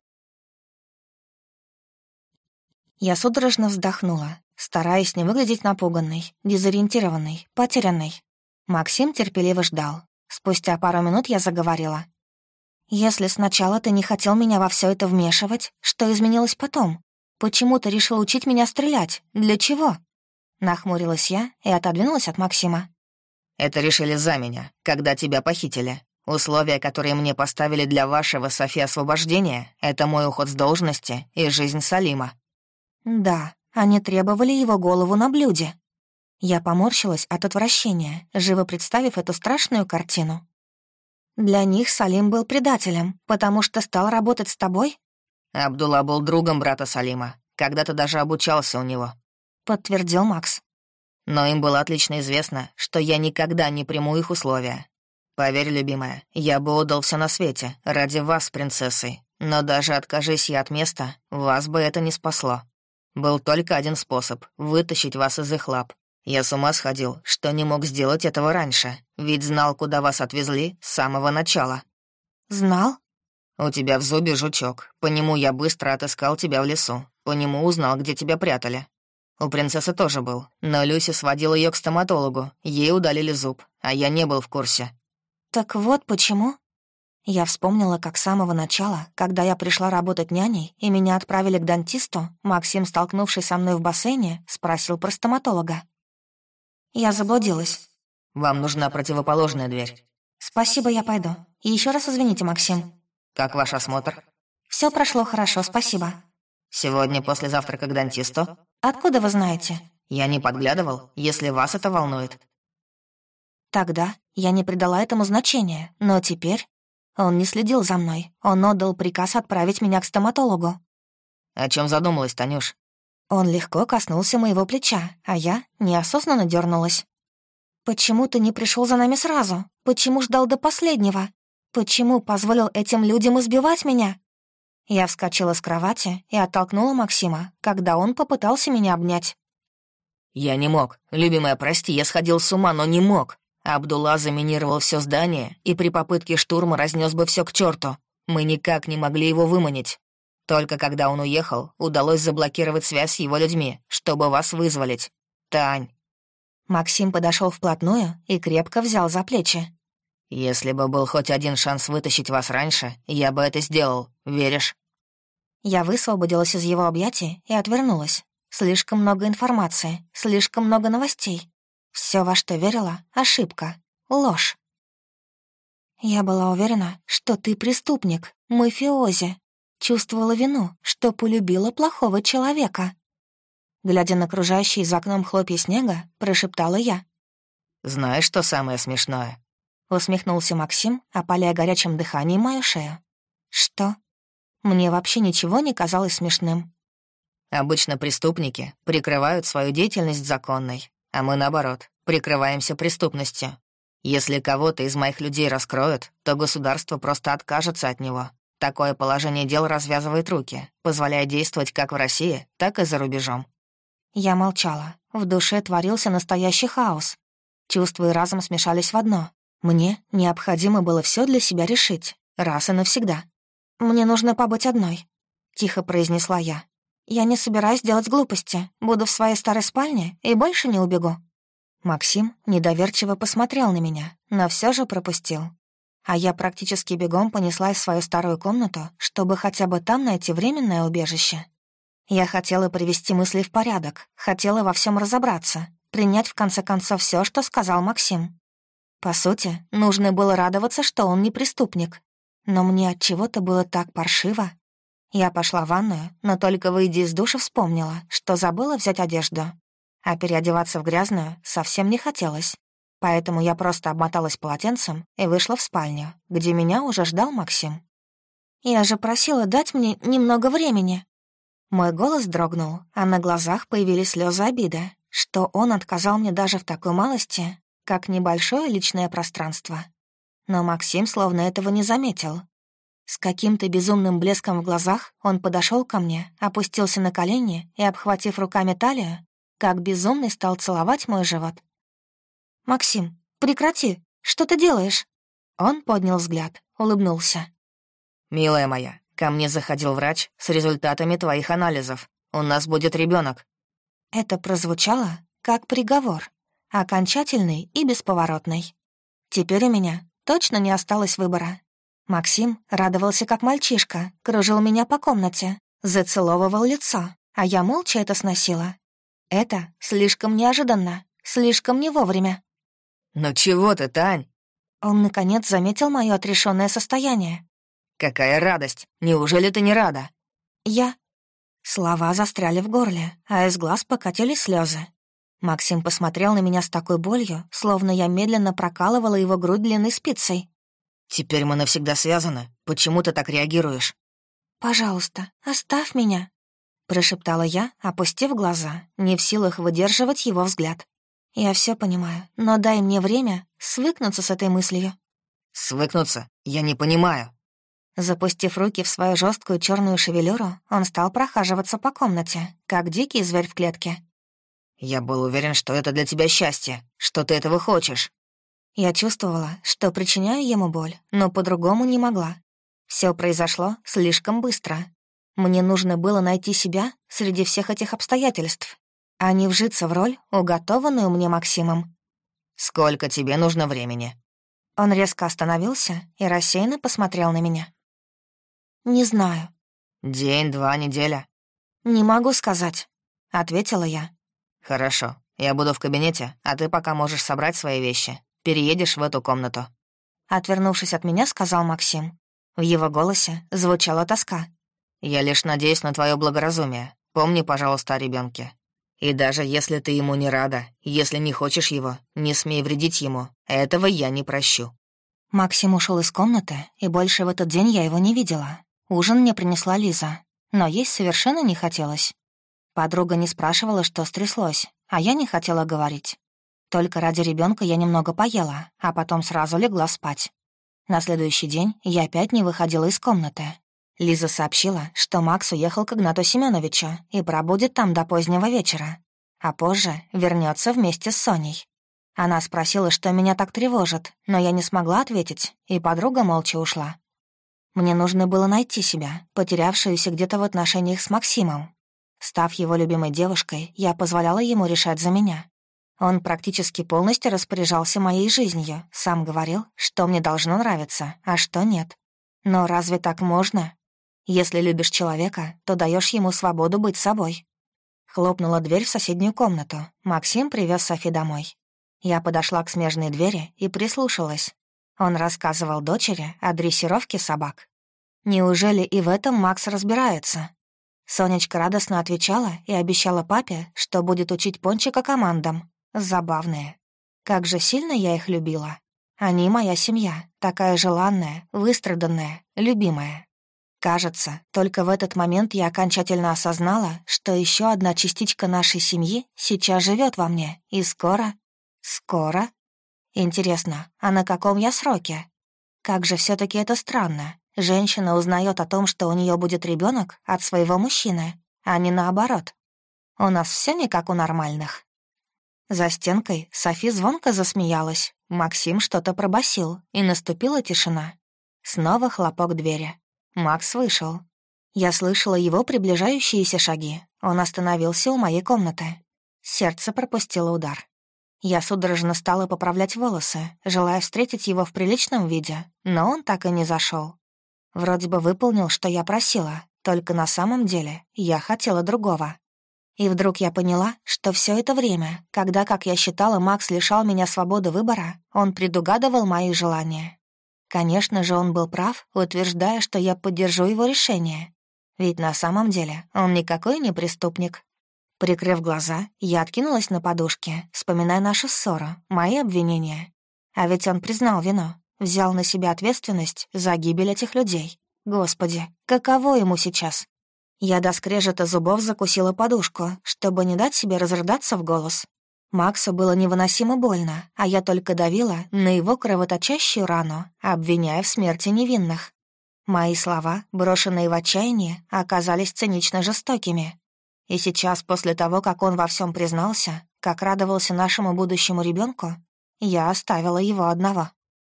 Я судорожно вздохнула, стараясь не выглядеть напуганной, дезориентированной, потерянной. Максим терпеливо ждал. Спустя пару минут я заговорила. «Если сначала ты не хотел меня во все это вмешивать, что изменилось потом? Почему ты решил учить меня стрелять? Для чего?» Нахмурилась я и отодвинулась от Максима.
«Это решили за меня, когда тебя похитили. Условия, которые мне поставили для вашего, Софи, освобождения, это мой уход с должности и жизнь Салима».
«Да, они требовали его голову на блюде». Я поморщилась от отвращения, живо представив эту страшную картину. «Для них Салим был предателем, потому что стал работать с тобой?»
«Абдулла был другом брата Салима, когда-то даже обучался у него»,
— подтвердил Макс.
«Но им было отлично известно, что я никогда не приму их условия. Поверь, любимая, я бы отдал все на свете ради вас с принцессой, но даже откажись я от места, вас бы это не спасло. Был только один способ — вытащить вас из их лап. Я с ума сходил, что не мог сделать этого раньше, ведь знал, куда вас отвезли с самого начала».
«Знал?»
«У тебя в зубе жучок. По нему я быстро отыскал тебя в лесу. По нему узнал, где тебя прятали. У принцессы тоже был, но Люси сводила ее к стоматологу. Ей удалили зуб, а я не был в курсе».
«Так вот почему?» Я вспомнила, как с самого начала, когда я пришла работать няней и меня отправили к дантисту, Максим, столкнувшись со мной в бассейне, спросил про стоматолога. Я заблудилась.
«Вам нужна противоположная дверь».
«Спасибо, я пойду. И еще раз извините, Максим».
«Как ваш осмотр?»
Все прошло хорошо, спасибо».
«Сегодня после завтрака к дантисту?»
«Откуда вы знаете?»
«Я не подглядывал, если вас это волнует».
Тогда я не придала этому значения, но теперь он не следил за мной. Он отдал приказ отправить меня к стоматологу.
«О чем задумалась, Танюш?»
Он легко коснулся моего плеча, а я неосознанно дернулась. «Почему ты не пришел за нами сразу? Почему ждал до последнего? Почему позволил этим людям избивать меня?» Я вскочила с кровати и оттолкнула Максима, когда он попытался меня обнять.
«Я не мог. Любимая, прости, я сходил с ума, но не мог. Абдулла заминировал все здание и при попытке штурма разнес бы все к черту. Мы никак не могли его выманить. Только когда он уехал, удалось заблокировать связь с его людьми, чтобы вас вызволить. Тань».
Максим подошел вплотную и крепко взял за плечи.
«Если бы был хоть один шанс вытащить вас раньше, я бы это сделал. Веришь?»
Я высвободилась из его объятий и отвернулась. Слишком много информации, слишком много новостей. Все, во что верила, — ошибка, ложь. Я была уверена, что ты преступник, мафиози. Чувствовала вину, что полюбила плохого человека. Глядя на окружающие за окном хлопья снега, прошептала я.
«Знаешь, что самое смешное?»
Усмехнулся Максим, опаляя горячим дыханием мою шею. «Что?» Мне вообще ничего не казалось смешным.
«Обычно преступники прикрывают свою деятельность законной, а мы, наоборот, прикрываемся преступностью. Если кого-то из моих людей раскроют, то государство просто откажется от него. Такое положение дел развязывает руки, позволяя действовать как в России, так и за рубежом».
Я молчала. В душе творился настоящий хаос. Чувства и разум смешались в одно. Мне необходимо было все для себя решить, раз и навсегда. «Мне нужно побыть одной», — тихо произнесла я. «Я не собираюсь делать глупости, буду в своей старой спальне и больше не убегу». Максим недоверчиво посмотрел на меня, но все же пропустил. А я практически бегом понеслась в свою старую комнату, чтобы хотя бы там найти временное убежище. Я хотела привести мысли в порядок, хотела во всем разобраться, принять в конце концов все, что сказал Максим. По сути, нужно было радоваться, что он не преступник. Но мне от чего-то было так паршиво. Я пошла в ванную, но только выйдя из душа вспомнила, что забыла взять одежду. А переодеваться в грязную совсем не хотелось. Поэтому я просто обмоталась полотенцем и вышла в спальню, где меня уже ждал Максим. «Я же просила дать мне немного времени». Мой голос дрогнул, а на глазах появились слезы обиды, что он отказал мне даже в такой малости, как небольшое личное пространство. Но Максим словно этого не заметил. С каким-то безумным блеском в глазах он подошел ко мне, опустился на колени и, обхватив руками талию, как безумный стал целовать мой живот. «Максим, прекрати! Что ты делаешь?» Он поднял взгляд, улыбнулся.
«Милая моя, ко мне заходил врач с результатами твоих анализов. У нас будет ребенок.
Это прозвучало как приговор, окончательный и бесповоротный. Теперь у меня точно не осталось выбора. Максим радовался как мальчишка, кружил меня по комнате, зацеловывал лицо, а я молча это сносила. Это слишком неожиданно, слишком не вовремя.
«Ну чего ты, Тань?»
Он, наконец, заметил мое отрешенное состояние.
«Какая радость! Неужели ты не рада?»
«Я...» Слова застряли в горле, а из глаз покатились слезы. Максим посмотрел на меня с такой болью, словно я медленно прокалывала его грудь длинной спицей.
«Теперь мы навсегда связаны. Почему ты так реагируешь?»
«Пожалуйста, оставь меня», — прошептала я, опустив глаза, не в силах выдерживать его взгляд. «Я все понимаю, но дай мне время свыкнуться с этой мыслью».
«Свыкнуться? Я не понимаю».
Запустив руки в свою жесткую черную шевелюру, он стал прохаживаться по комнате, как дикий зверь в клетке.
«Я был уверен, что это для тебя счастье, что ты этого хочешь».
Я чувствовала, что причиняю ему боль, но по-другому не могла. Все произошло слишком быстро. Мне нужно было найти себя среди всех этих обстоятельств, а не вжиться в роль, уготованную мне Максимом.
«Сколько тебе нужно времени?»
Он резко остановился и рассеянно посмотрел на меня. «Не знаю».
«День, два, неделя?»
«Не могу сказать», — ответила я.
«Хорошо, я буду в кабинете, а ты пока можешь собрать свои вещи. Переедешь в эту комнату».
Отвернувшись от меня, сказал Максим. В его голосе звучала тоска.
«Я лишь надеюсь на твое благоразумие. Помни, пожалуйста, о ребенке. И даже если ты ему не рада, если не хочешь его, не смей вредить ему. Этого я не прощу».
Максим ушел из комнаты, и больше в этот день я его не видела. Ужин мне принесла Лиза, но есть совершенно не хотелось. Подруга не спрашивала, что стряслось, а я не хотела говорить. Только ради ребенка я немного поела, а потом сразу легла спать. На следующий день я опять не выходила из комнаты. Лиза сообщила, что Макс уехал к Игнату Семеновичу и пробудет там до позднего вечера. а позже вернется вместе с Соней. Она спросила, что меня так тревожит, но я не смогла ответить, и подруга молча ушла. Мне нужно было найти себя, потерявшуюся где-то в отношениях с Максимом. Став его любимой девушкой, я позволяла ему решать за меня. Он практически полностью распоряжался моей жизнью, сам говорил, что мне должно нравиться, а что нет. Но разве так можно? Если любишь человека, то даешь ему свободу быть собой. Хлопнула дверь в соседнюю комнату. Максим привез Софи домой. Я подошла к смежной двери и прислушалась. Он рассказывал дочери о дрессировке собак. Неужели и в этом Макс разбирается? Сонечка радостно отвечала и обещала папе, что будет учить Пончика командам. Забавные. Как же сильно я их любила. Они моя семья, такая желанная, выстраданная, любимая. Кажется, только в этот момент я окончательно осознала, что еще одна частичка нашей семьи сейчас живет во мне, и скоро... Скоро? Интересно, а на каком я сроке? Как же все таки это странно. Женщина узнает о том, что у нее будет ребенок от своего мужчины, а не наоборот. У нас все не как у нормальных. За стенкой Софи звонко засмеялась, Максим что-то пробасил, и наступила тишина. Снова хлопок двери. Макс вышел. Я слышала его приближающиеся шаги. Он остановился у моей комнаты. Сердце пропустило удар. Я судорожно стала поправлять волосы, желая встретить его в приличном виде, но он так и не зашел. Вроде бы выполнил, что я просила, только на самом деле я хотела другого. И вдруг я поняла, что все это время, когда, как я считала, Макс лишал меня свободы выбора, он предугадывал мои желания. Конечно же, он был прав, утверждая, что я поддержу его решение. Ведь на самом деле он никакой не преступник. Прикрыв глаза, я откинулась на подушке, вспоминая нашу ссору, мои обвинения. А ведь он признал вину, взял на себя ответственность за гибель этих людей. Господи, каково ему сейчас? Я до скрежета зубов закусила подушку, чтобы не дать себе разрыдаться в голос. Максу было невыносимо больно, а я только давила на его кровоточащую рану, обвиняя в смерти невинных. Мои слова, брошенные в отчаянии, оказались цинично жестокими. И сейчас, после того, как он во всем признался, как радовался нашему будущему ребенку, я оставила его одного.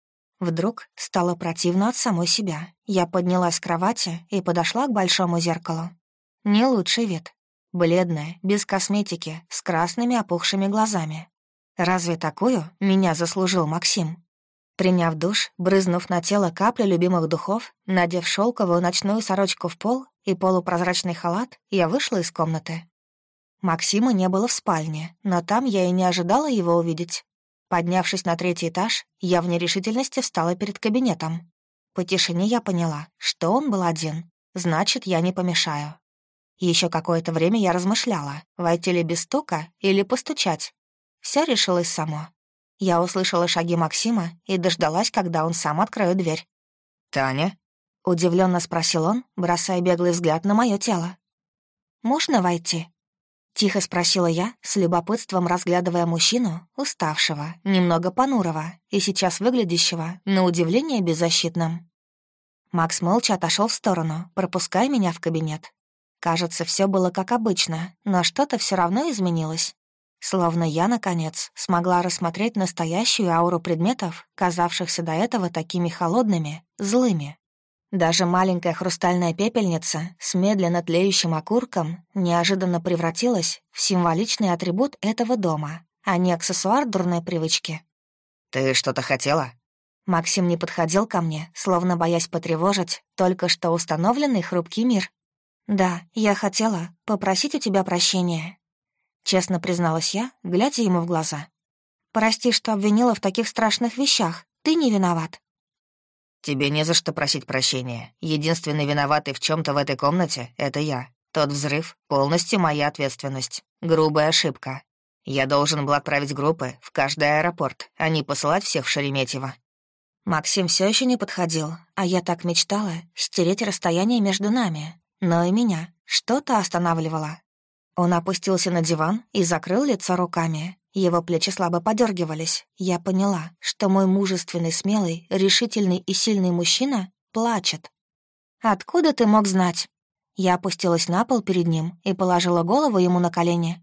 Вдруг стало противно от самой себя. Я поднялась с кровати и подошла к большому зеркалу. Не лучший вид. Бледная, без косметики, с красными опухшими глазами. Разве такую меня заслужил Максим? Приняв душ, брызнув на тело капли любимых духов, надев шелковую ночную сорочку в пол и полупрозрачный халат, я вышла из комнаты. Максима не было в спальне, но там я и не ожидала его увидеть. Поднявшись на третий этаж, я в нерешительности встала перед кабинетом. По тишине я поняла, что он был один, значит, я не помешаю. Еще какое-то время я размышляла, войти ли без стука или постучать. Все решилось само. Я услышала шаги Максима и дождалась, когда он сам откроет дверь.
«Таня?»
— удивленно спросил он, бросая беглый взгляд на мое тело. «Можно войти?» — тихо спросила я, с любопытством разглядывая мужчину, уставшего, немного понурого и сейчас выглядящего, на удивление, беззащитным. Макс молча отошел в сторону, пропуская меня в кабинет. Кажется, все было как обычно, но что-то все равно изменилось. Словно я, наконец, смогла рассмотреть настоящую ауру предметов, казавшихся до этого такими холодными, злыми. Даже маленькая хрустальная пепельница с медленно тлеющим окурком неожиданно превратилась в символичный атрибут этого дома, а не аксессуар дурной привычки.
«Ты что-то хотела?»
Максим не подходил ко мне, словно боясь потревожить только что установленный хрупкий мир. «Да, я хотела попросить у тебя прощения», — честно призналась я, глядя ему в глаза. «Прости, что обвинила в таких страшных вещах. Ты не виноват».
«Тебе не за что просить прощения. Единственный виноватый в чем то в этой комнате — это я. Тот взрыв — полностью моя ответственность. Грубая ошибка. Я должен был отправить группы в каждый аэропорт, а не посылать всех в Шереметьево».
Максим все еще не подходил, а я так мечтала стереть расстояние между нами. Но и меня что-то останавливало. Он опустился на диван и закрыл лицо руками. Его плечи слабо подергивались. Я поняла, что мой мужественный, смелый, решительный и сильный мужчина плачет. «Откуда ты мог знать?» Я опустилась на пол перед ним и положила голову ему на колени.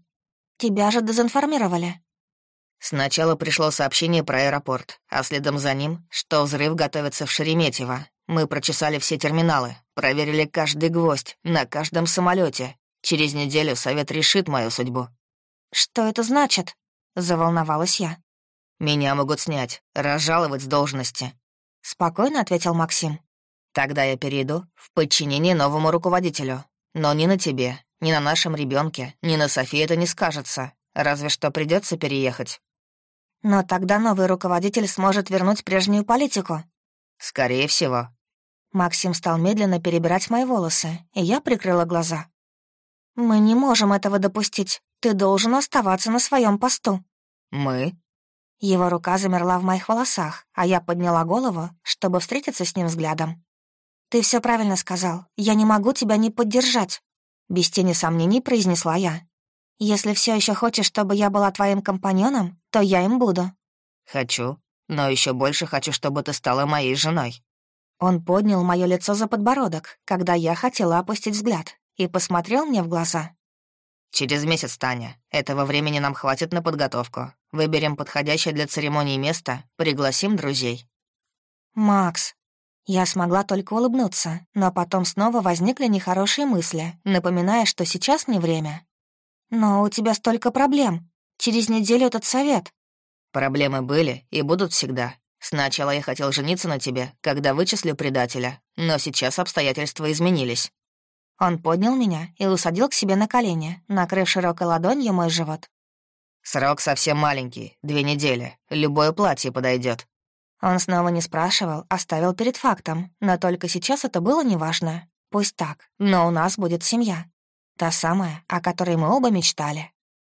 Тебя же дезинформировали».
Сначала пришло сообщение про аэропорт, а следом за ним, что взрыв готовится в Шереметьево. Мы прочесали все терминалы, проверили каждый гвоздь на каждом самолете. Через неделю совет решит мою судьбу.
«Что это значит?» — заволновалась я.
«Меня могут снять, разжаловать с должности»,
— спокойно ответил Максим.
«Тогда я перейду в подчинение новому руководителю. Но ни на тебе, ни на нашем ребенке, ни на Софии это не скажется. Разве что придется переехать».
«Но тогда новый руководитель сможет вернуть прежнюю политику».
«Скорее всего».
Максим стал медленно перебирать мои волосы, и я прикрыла глаза. «Мы не можем этого допустить. Ты должен оставаться на своем посту».
«Мы?»
Его рука замерла в моих волосах, а я подняла голову, чтобы встретиться с ним взглядом. «Ты все правильно сказал. Я не могу тебя не поддержать», — без тени сомнений произнесла я. «Если все еще хочешь, чтобы я была твоим компаньоном, то я им буду».
«Хочу, но еще больше хочу, чтобы ты стала моей женой».
Он поднял мое лицо за подбородок, когда я хотела опустить взгляд, и посмотрел мне в глаза.
«Через месяц, Таня. Этого времени нам хватит на подготовку. Выберем подходящее для церемонии место, пригласим друзей».
«Макс...» Я смогла только улыбнуться, но потом снова возникли нехорошие мысли, напоминая, что сейчас не время. «Но у тебя столько проблем. Через неделю этот совет».
«Проблемы были и будут всегда. Сначала я хотел жениться на тебе, когда вычислю предателя, но сейчас обстоятельства изменились».
Он поднял меня и усадил к себе на колени, накрыв широкой ладонью мой живот.
«Срок совсем маленький, две недели. Любое платье подойдет.
Он снова не спрашивал, оставил перед фактом, но только сейчас это было неважно. Пусть так, но у нас будет семья. Та самая, о которой мы оба мечтали.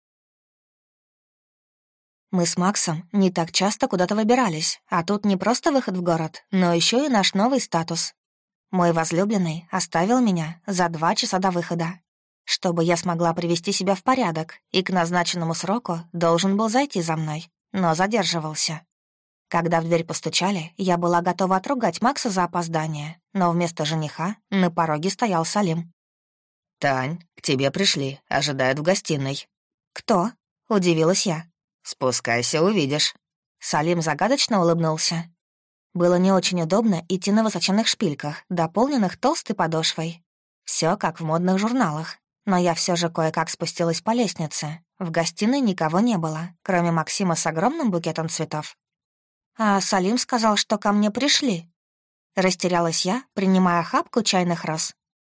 Мы с Максом не так часто куда-то выбирались, а тут не просто выход в город, но еще и наш новый статус. Мой возлюбленный оставил меня за два часа до выхода, чтобы я смогла привести себя в порядок, и к назначенному сроку должен был зайти за мной, но задерживался. Когда в дверь постучали, я была готова отругать Макса за опоздание, но вместо жениха на пороге стоял Салим.
«Тань, к тебе пришли, ожидают в гостиной».
«Кто?» — удивилась я.
«Спускайся, увидишь».
Салим загадочно улыбнулся. Было не очень удобно идти на высоченных шпильках, дополненных толстой подошвой. Все как в модных журналах. Но я все же кое-как спустилась по лестнице. В гостиной никого не было, кроме Максима с огромным букетом цветов. «А Салим сказал, что ко мне пришли». Растерялась я, принимая охапку чайных роз.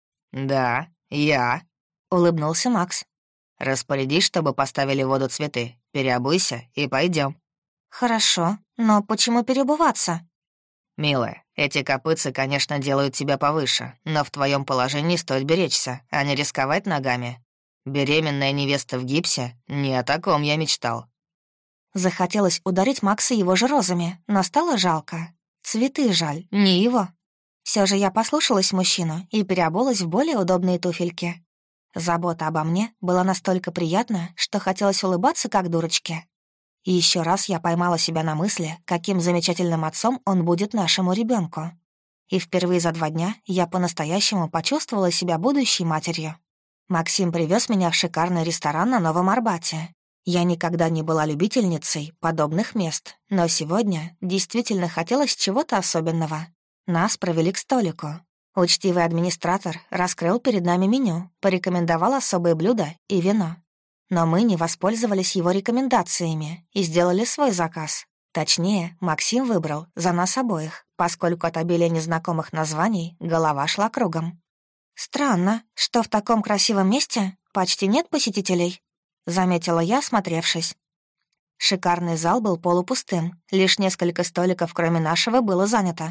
«Да, я»,
— улыбнулся Макс.
«Распорядись, чтобы поставили в воду цветы. Переобуйся и пойдем.
«Хорошо, но почему переобуваться?»
«Милая, эти копытцы, конечно, делают тебя повыше, но в твоем положении стоит беречься, а не рисковать ногами. Беременная невеста в гипсе — не о таком я мечтал».
Захотелось ударить Макса его же розами, но стало жалко. Цветы жаль, не его. Все же я послушалась мужчину и переобулась в более удобные туфельки. Забота обо мне была настолько приятна, что хотелось улыбаться, как дурочке. И еще раз я поймала себя на мысли, каким замечательным отцом он будет нашему ребенку. И впервые за два дня я по-настоящему почувствовала себя будущей матерью. Максим привез меня в шикарный ресторан на Новом Арбате. Я никогда не была любительницей подобных мест, но сегодня действительно хотелось чего-то особенного. Нас провели к столику. Учтивый администратор раскрыл перед нами меню, порекомендовал особые блюда и вино. Но мы не воспользовались его рекомендациями и сделали свой заказ. Точнее, Максим выбрал за нас обоих, поскольку от обилия незнакомых названий голова шла кругом. «Странно, что в таком красивом месте почти нет посетителей», — заметила я, осмотревшись. Шикарный зал был полупустым, лишь несколько столиков, кроме нашего, было занято.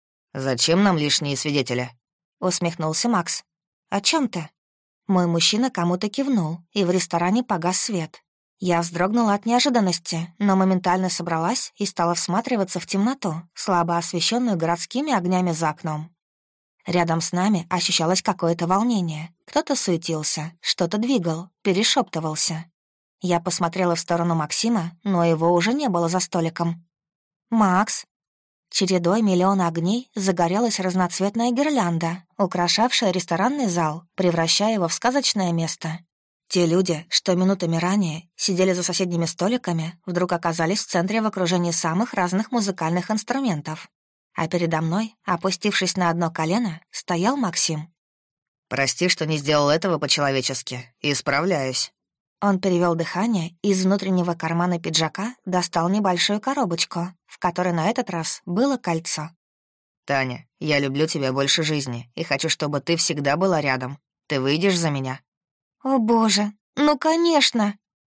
«Зачем нам лишние свидетели?»
— усмехнулся Макс. «О чем ты?» Мой мужчина кому-то кивнул, и в ресторане погас свет. Я вздрогнула от неожиданности, но моментально собралась и стала всматриваться в темноту, слабо освещенную городскими огнями за окном. Рядом с нами ощущалось какое-то волнение. Кто-то суетился, что-то двигал, перешептывался. Я посмотрела в сторону Максима, но его уже не было за столиком. «Макс!» Чередой миллиона огней загорелась разноцветная гирлянда, украшавшая ресторанный зал, превращая его в сказочное место. Те люди, что минутами ранее сидели за соседними столиками, вдруг оказались в центре в окружении самых разных музыкальных инструментов. А передо мной, опустившись на одно колено, стоял Максим.
«Прости, что не сделал этого по-человечески. Исправляюсь».
Он перевел дыхание и из внутреннего кармана пиджака достал небольшую коробочку, в которой на этот раз было кольцо.
«Таня, я люблю тебя больше жизни и хочу, чтобы ты всегда была рядом. Ты выйдешь за меня?»
«О, боже, ну, конечно!»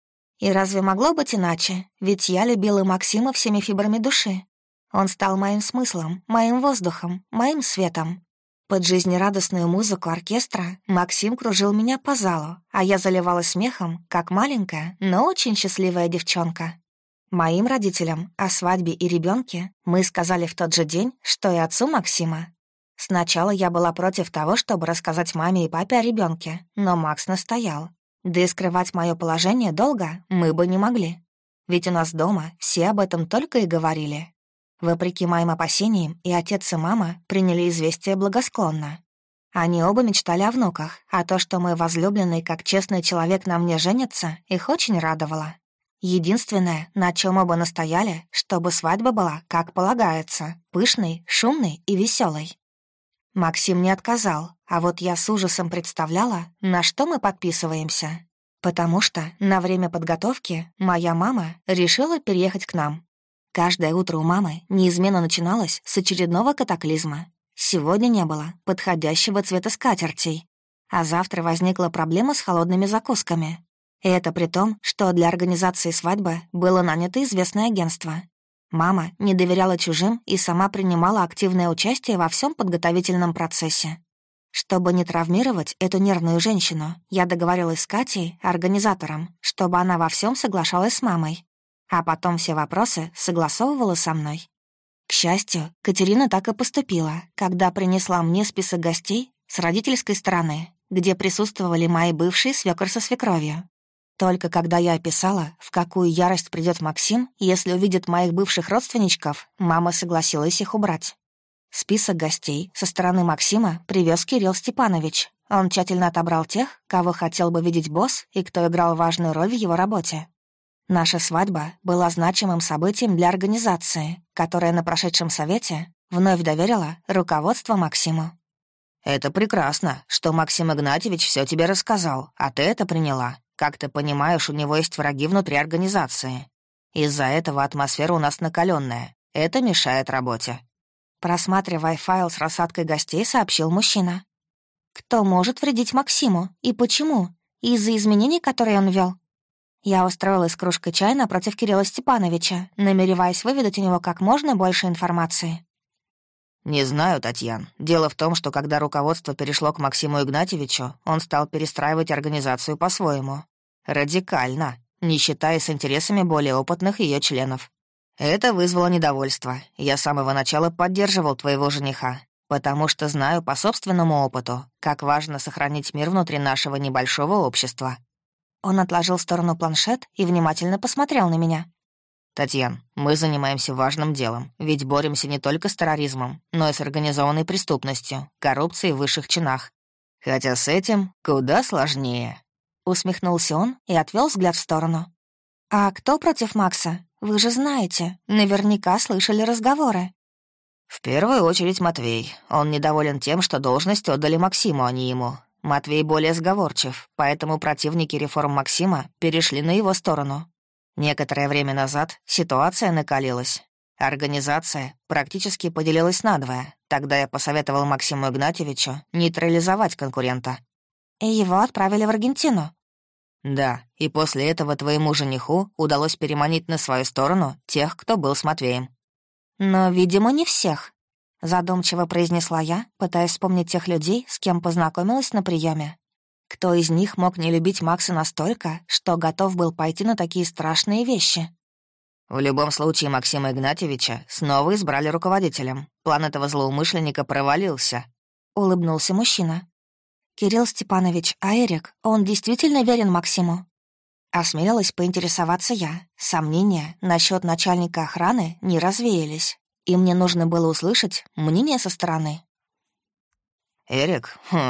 И разве могло быть иначе? Ведь я любила Максима всеми фибрами души. Он стал моим смыслом, моим воздухом, моим светом. Под жизнерадостную музыку оркестра Максим кружил меня по залу, а я заливалась смехом, как маленькая, но очень счастливая девчонка. Моим родителям о свадьбе и ребенке мы сказали в тот же день, что и отцу Максима. Сначала я была против того, чтобы рассказать маме и папе о ребенке, но Макс настоял. Да и скрывать мое положение долго мы бы не могли. Ведь у нас дома все об этом только и говорили. Вопреки моим опасениям, и отец, и мама приняли известие благосклонно. Они оба мечтали о внуках, а то, что мой возлюбленный, как честный человек, на мне женится, их очень радовало. Единственное, на чем оба настояли, чтобы свадьба была, как полагается, пышной, шумной и веселой. Максим не отказал, а вот я с ужасом представляла, на что мы подписываемся. Потому что на время подготовки моя мама решила переехать к нам. Каждое утро у мамы неизменно начиналось с очередного катаклизма. Сегодня не было подходящего цвета скатертей, а завтра возникла проблема с холодными закусками. И это при том, что для организации свадьбы было нанято известное агентство. Мама не доверяла чужим и сама принимала активное участие во всем подготовительном процессе. Чтобы не травмировать эту нервную женщину, я договорилась с Катей, организатором, чтобы она во всем соглашалась с мамой, а потом все вопросы согласовывала со мной. К счастью, Катерина так и поступила, когда принесла мне список гостей с родительской стороны, где присутствовали мои бывшие свекор со свекровью. Только когда я описала, в какую ярость придет Максим, если увидит моих бывших родственничков, мама согласилась их убрать. Список гостей со стороны Максима привез Кирилл Степанович. Он тщательно отобрал тех, кого хотел бы видеть босс и кто играл важную роль в его работе. Наша свадьба была значимым событием для организации, которая на прошедшем совете вновь доверила руководство Максиму.
«Это прекрасно, что Максим Игнатьевич все тебе рассказал, а ты это приняла. Как ты понимаешь, у него есть враги внутри организации. Из-за этого атмосфера у нас накаленная. Это мешает работе».
Просматривая файл с рассадкой гостей, сообщил мужчина. «Кто может вредить Максиму? И почему? Из-за изменений, которые он ввел?» Я устроилась с кружкой чая напротив Кирилла Степановича, намереваясь выведать у него как можно больше информации.
«Не знаю, Татьян. Дело в том, что когда руководство перешло к Максиму Игнатьевичу, он стал перестраивать организацию по-своему. Радикально, не считаясь с интересами более опытных ее членов. Это вызвало недовольство. Я с самого начала поддерживал твоего жениха, потому что знаю по собственному опыту, как важно сохранить мир внутри нашего небольшого общества».
Он отложил в сторону планшет и внимательно посмотрел на меня.
«Татьян, мы занимаемся важным делом, ведь боремся не только с терроризмом, но и с организованной преступностью, коррупцией в высших чинах. Хотя с этим куда сложнее».
Усмехнулся он и отвел взгляд в сторону. «А кто против Макса? Вы же знаете, наверняка слышали разговоры».
«В первую очередь Матвей. Он недоволен тем, что должность отдали Максиму, а не ему. Матвей более сговорчив, поэтому противники реформ Максима перешли на его сторону. Некоторое время назад ситуация накалилась. Организация практически поделилась надвое. Тогда я посоветовал Максиму Игнатьевичу нейтрализовать конкурента».
«И его отправили в Аргентину?»
«Да, и после этого твоему жениху удалось переманить на свою сторону тех, кто был с Матвеем».
«Но, видимо, не всех», — задумчиво произнесла я, пытаясь вспомнить тех людей, с кем познакомилась на приеме. Кто из них мог не любить Макса настолько, что готов был пойти на такие страшные вещи?
В любом случае Максима Игнатьевича снова избрали руководителем. План этого злоумышленника провалился.
Улыбнулся мужчина. «Кирилл Степанович, а Эрик, он действительно верен Максиму?» Осмелилась поинтересоваться я. Сомнения насчет начальника охраны не развеялись, и мне нужно было услышать мнение со стороны.
«Эрик? Хм,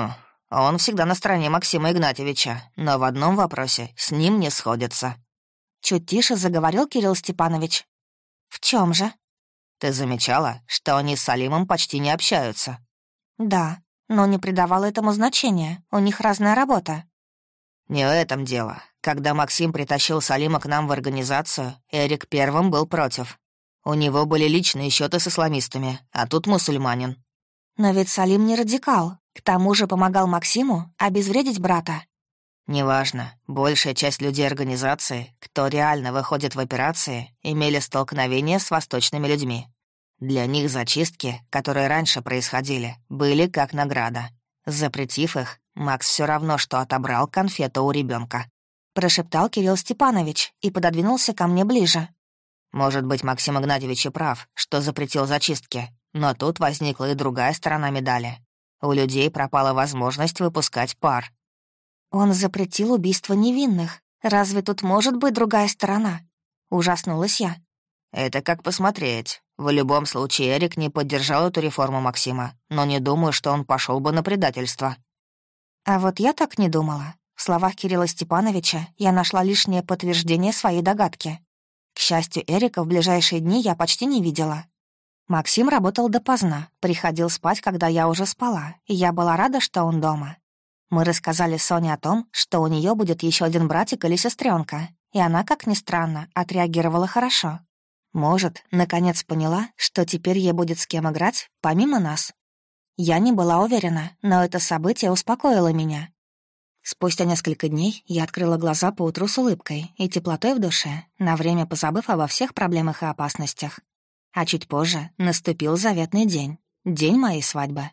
Он всегда на стороне Максима Игнатьевича, но в одном вопросе с ним не сходится».
Чуть тише заговорил Кирилл Степанович. «В чем же?»
«Ты замечала, что они с Салимом почти не общаются?»
«Да, но не придавала этому значения. У них разная работа».
«Не в этом дело. Когда Максим притащил Салима к нам в организацию, Эрик первым был против. У него были личные счеты с исламистами, а тут мусульманин».
«Но ведь Салим не радикал. К тому же помогал Максиму обезвредить брата».
«Неважно. Большая часть людей организации, кто реально выходит в операции, имели столкновения с восточными людьми. Для них зачистки, которые раньше происходили, были как награда. Запретив их, Макс все равно, что отобрал конфету у ребенка.
Прошептал Кирилл Степанович и пододвинулся ко мне ближе.
«Может быть, Максим Игнатьевич и прав, что запретил зачистки, но тут возникла и другая сторона медали. У людей пропала возможность выпускать пар».
«Он запретил убийство невинных. Разве тут может быть другая сторона?» Ужаснулась я.
«Это как посмотреть. В любом случае, Эрик не поддержал эту реформу Максима, но не думаю, что он пошел бы на предательство».
А вот я так не думала. В словах Кирилла Степановича я нашла лишнее подтверждение своей догадки. К счастью, Эрика в ближайшие дни я почти не видела. Максим работал допоздна, приходил спать, когда я уже спала, и я была рада, что он дома. Мы рассказали Соне о том, что у нее будет еще один братик или сестренка, и она, как ни странно, отреагировала хорошо. Может, наконец поняла, что теперь ей будет с кем играть, помимо нас. Я не была уверена, но это событие успокоило меня. Спустя несколько дней я открыла глаза поутру с улыбкой и теплотой в душе, на время позабыв обо всех проблемах и опасностях. А чуть позже наступил заветный день, день моей свадьбы.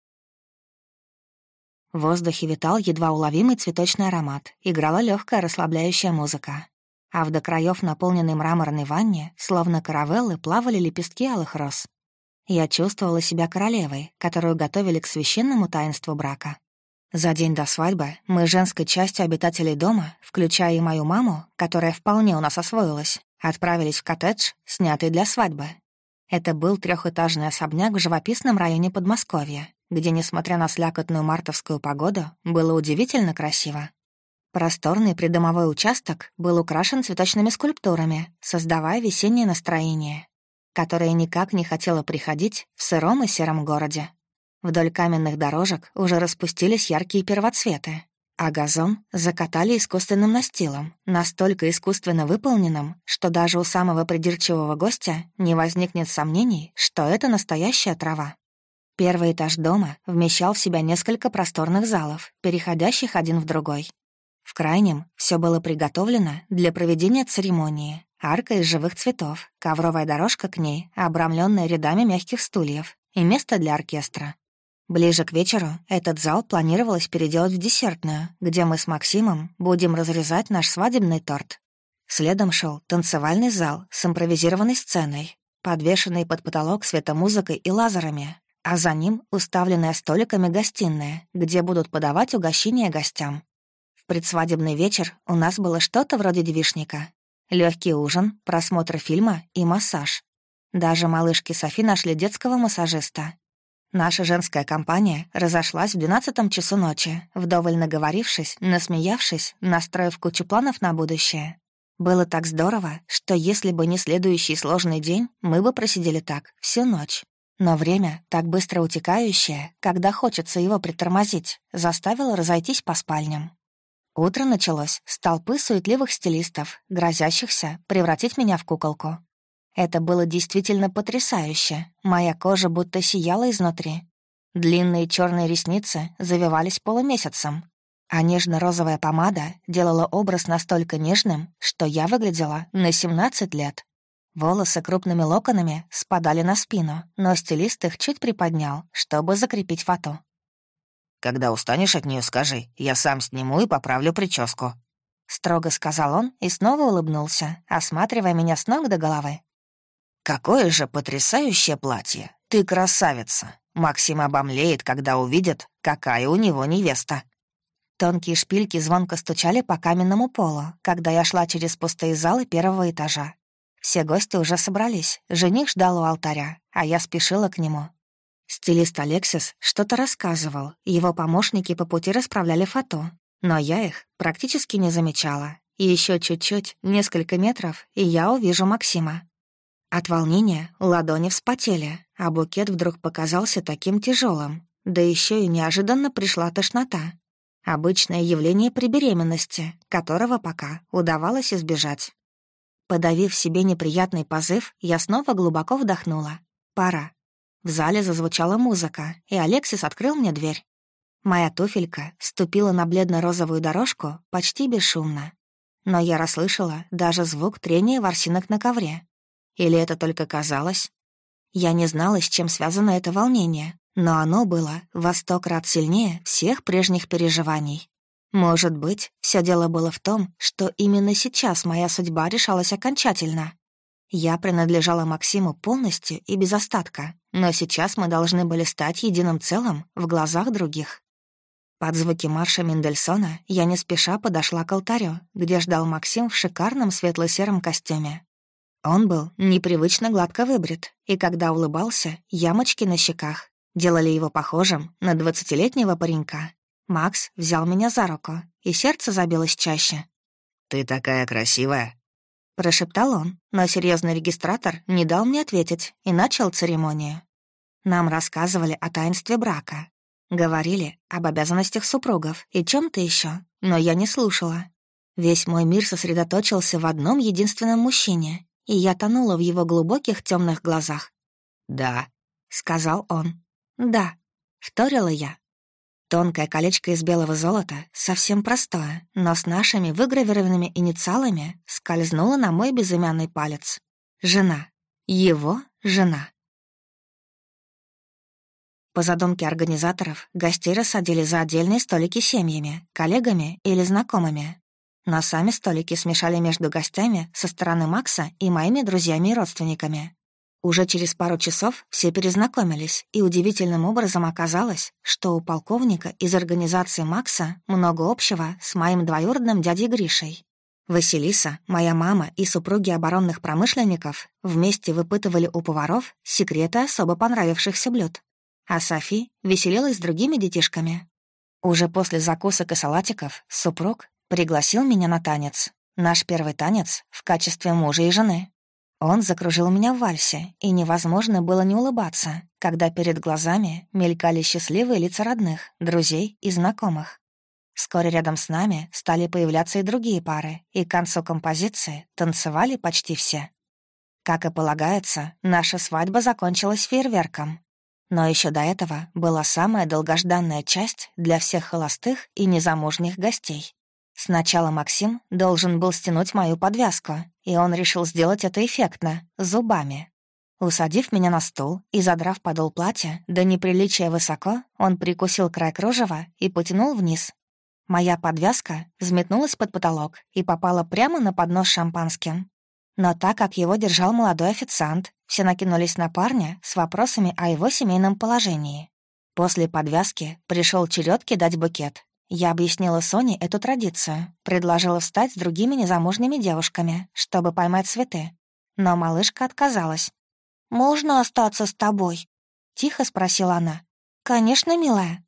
В воздухе витал едва уловимый цветочный аромат, играла легкая расслабляющая музыка. А в до краев наполненной мраморной ванне, словно каравеллы, плавали лепестки алых роз. Я чувствовала себя королевой, которую готовили к священному таинству брака. За день до свадьбы мы с женской частью обитателей дома, включая и мою маму, которая вполне у нас освоилась, отправились в коттедж, снятый для свадьбы. Это был трехэтажный особняк в живописном районе Подмосковья, где, несмотря на слякотную мартовскую погоду, было удивительно красиво. Просторный придомовой участок был украшен цветочными скульптурами, создавая весеннее настроение, которое никак не хотело приходить в сыром и сером городе. Вдоль каменных дорожек уже распустились яркие первоцветы, а газон закатали искусственным настилом, настолько искусственно выполненным, что даже у самого придирчивого гостя не возникнет сомнений, что это настоящая трава. Первый этаж дома вмещал в себя несколько просторных залов, переходящих один в другой. В крайнем все было приготовлено для проведения церемонии. Арка из живых цветов, ковровая дорожка к ней, обрамленная рядами мягких стульев, и место для оркестра. Ближе к вечеру этот зал планировалось переделать в десертную, где мы с Максимом будем разрезать наш свадебный торт. Следом шел танцевальный зал с импровизированной сценой, подвешенной под потолок светомузыкой и лазерами, а за ним уставленная столиками гостиная, где будут подавать угощения гостям. В предсвадебный вечер у нас было что-то вроде девичника. Легкий ужин, просмотр фильма и массаж. Даже малышки Софи нашли детского массажиста. Наша женская компания разошлась в двенадцатом часу ночи, вдоволь наговорившись, насмеявшись, настроив кучу планов на будущее. Было так здорово, что если бы не следующий сложный день, мы бы просидели так всю ночь. Но время, так быстро утекающее, когда хочется его притормозить, заставило разойтись по спальням. Утро началось с толпы суетливых стилистов, грозящихся превратить меня в куколку. Это было действительно потрясающе. Моя кожа будто сияла изнутри. Длинные черные ресницы завивались полумесяцем, а нежно-розовая помада делала образ настолько нежным, что я выглядела на семнадцать лет. Волосы крупными локонами спадали на спину, но стилист их чуть приподнял, чтобы закрепить фату.
«Когда устанешь от нее, скажи, я сам сниму и поправлю прическу»,
— строго сказал он и снова улыбнулся, осматривая меня с ног до головы.
«Какое же потрясающее платье! Ты красавица! Максим обомлеет, когда увидит, какая у него невеста!»
Тонкие шпильки звонко стучали по каменному полу, когда я шла через пустые залы первого этажа. Все гости уже собрались, жених ждал у алтаря, а я спешила к нему. Стилист Алексис что-то рассказывал, его помощники по пути расправляли фото, но я их практически не замечала. И еще чуть-чуть, несколько метров, и я увижу Максима. От волнения ладони вспотели, а букет вдруг показался таким тяжелым, да еще и неожиданно пришла тошнота. Обычное явление при беременности, которого пока удавалось избежать. Подавив в себе неприятный позыв, я снова глубоко вдохнула. Пора. В зале зазвучала музыка, и Алексис открыл мне дверь. Моя туфелька ступила на бледно-розовую дорожку почти бесшумно. Но я расслышала даже звук трения ворсинок на ковре. Или это только казалось? Я не знала, с чем связано это волнение, но оно было во сто крат сильнее всех прежних переживаний. Может быть, все дело было в том, что именно сейчас моя судьба решалась окончательно. Я принадлежала Максиму полностью и без остатка, но сейчас мы должны были стать единым целым в глазах других. Под звуки марша Мендельсона я не спеша подошла к алтарю, где ждал Максим в шикарном светло-сером костюме. Он был непривычно гладко выбрит, и когда улыбался, ямочки на щеках делали его похожим на двадцатилетнего паренька. Макс взял меня за руку, и сердце забилось чаще.
«Ты такая красивая»,
— прошептал он, но серьезный регистратор не дал мне ответить и начал церемонию. Нам рассказывали о таинстве брака. Говорили об обязанностях супругов и чем-то еще, но я не слушала. Весь мой мир сосредоточился в одном единственном мужчине, и я тонула в его глубоких темных глазах.
«Да»,
— сказал он. «Да», — вторила я. Тонкое колечко из белого золота, совсем простое, но с нашими выгравированными инициалами, скользнуло на мой безымянный палец. Жена. Его жена. По задумке организаторов, гостей рассадили за отдельные столики семьями, коллегами или знакомыми. Но сами столики смешали между гостями со стороны Макса и моими друзьями и родственниками. Уже через пару часов все перезнакомились, и удивительным образом оказалось, что у полковника из организации Макса много общего с моим двоюродным дядей Гришей. Василиса, моя мама и супруги оборонных промышленников вместе выпытывали у поваров секреты особо понравившихся блюд, а Софи веселилась с другими детишками. Уже после закусок и салатиков супруг пригласил меня на танец. Наш первый танец в качестве мужа и жены. Он закружил меня в вальсе, и невозможно было не улыбаться, когда перед глазами мелькали счастливые лица родных, друзей и знакомых. Вскоре рядом с нами стали появляться и другие пары, и к концу композиции танцевали почти все. Как и полагается, наша свадьба закончилась фейерверком. Но еще до этого была самая долгожданная часть для всех холостых и незамужних гостей. Сначала Максим должен был стянуть мою подвязку, и он решил сделать это эффектно, зубами. Усадив меня на стул и задрав подол платья до неприличия высоко, он прикусил край кружева и потянул вниз. Моя подвязка взметнулась под потолок и попала прямо на поднос шампанским. Но так как его держал молодой официант, все накинулись на парня с вопросами о его семейном положении. После подвязки пришел черед кидать букет. Я объяснила Соне эту традицию, предложила встать с другими незамужними девушками, чтобы поймать цветы. Но малышка отказалась. «Можно остаться с тобой?» — тихо спросила она. «Конечно, милая».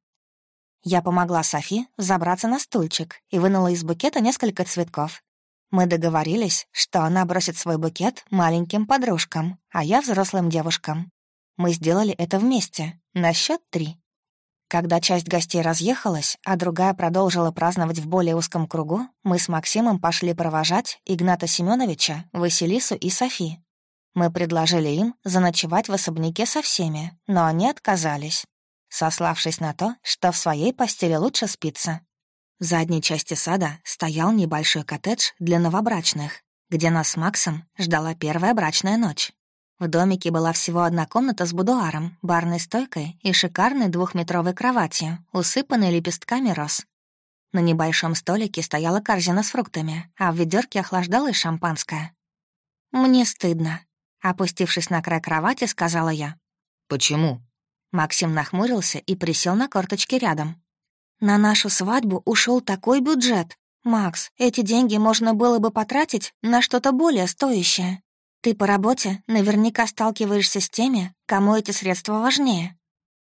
Я помогла Софи забраться на стульчик и вынула из букета несколько цветков. Мы договорились, что она бросит свой букет маленьким подружкам, а я взрослым девушкам. Мы сделали это вместе, на счет три. Когда часть гостей разъехалась, а другая продолжила праздновать в более узком кругу, мы с Максимом пошли провожать Игната Семеновича, Василису и Софи. Мы предложили им заночевать в особняке со всеми, но они отказались, сославшись на то, что в своей постели лучше спится. В задней части сада стоял небольшой коттедж для новобрачных, где нас с Максом ждала первая брачная ночь. В домике была всего одна комната с будуаром, барной стойкой и шикарной двухметровой кроватью, усыпанной лепестками роз. На небольшом столике стояла корзина с фруктами, а в ведерке охлаждалось шампанское. «Мне стыдно», — опустившись на край кровати, сказала я.
«Почему?»
Максим нахмурился и присел на корточки рядом. «На нашу свадьбу ушел такой бюджет. Макс, эти деньги можно было бы потратить на что-то более стоящее. Ты по работе наверняка сталкиваешься с теми, кому эти средства важнее».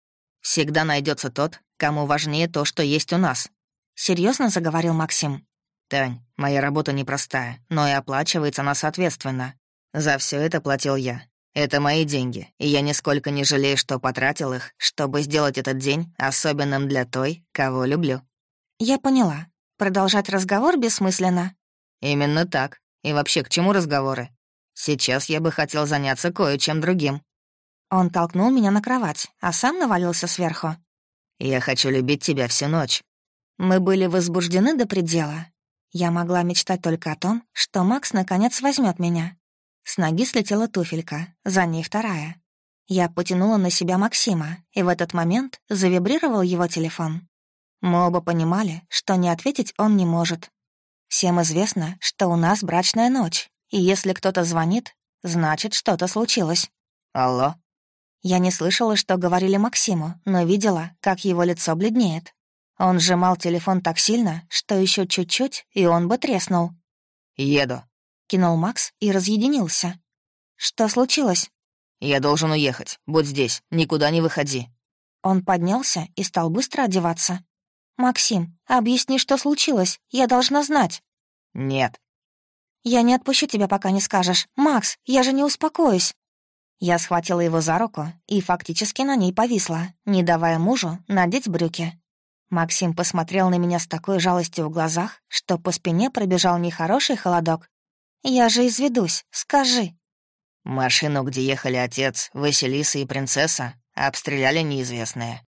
Всегда найдется тот, кому важнее то, что есть у нас.
Серьезно заговорил Максим.
Тань, моя работа непростая, но и оплачивается она соответственно. За все это платил я. Это мои деньги, и я нисколько не жалею, что потратил их, чтобы сделать этот день особенным для той, кого люблю.
Я поняла. Продолжать разговор бессмысленно.
Именно так. И вообще, к чему разговоры? Сейчас я бы хотел заняться кое-чем другим.
Он толкнул меня на кровать, а сам навалился сверху.
Я хочу любить тебя всю ночь.
Мы были возбуждены до предела. Я могла мечтать только о том, что Макс наконец возьмет меня. С ноги слетела туфелька, за ней вторая. Я потянула на себя Максима, и в этот момент завибрировал его телефон. Мы оба понимали, что не ответить он не может. Всем известно, что у нас брачная ночь, и если кто-то звонит, значит, что-то случилось.
Алло?
Я не слышала, что говорили Максиму, но видела, как его лицо бледнеет. Он сжимал телефон так сильно, что еще чуть-чуть, и он бы треснул.
«Еду»,
— кинул Макс и разъединился. «Что случилось?»
«Я должен уехать. Будь здесь. Никуда не выходи».
Он поднялся и стал быстро одеваться. «Максим, объясни, что случилось. Я должна знать».
«Нет».
«Я не отпущу тебя, пока не скажешь. Макс, я же не успокоюсь». Я схватила его за руку и фактически на ней повисла, не давая мужу надеть брюки. Максим посмотрел на меня с такой жалостью в глазах, что по спине пробежал нехороший холодок. «Я же изведусь, скажи».
Машину, где ехали отец, Василиса и принцесса, обстреляли неизвестные.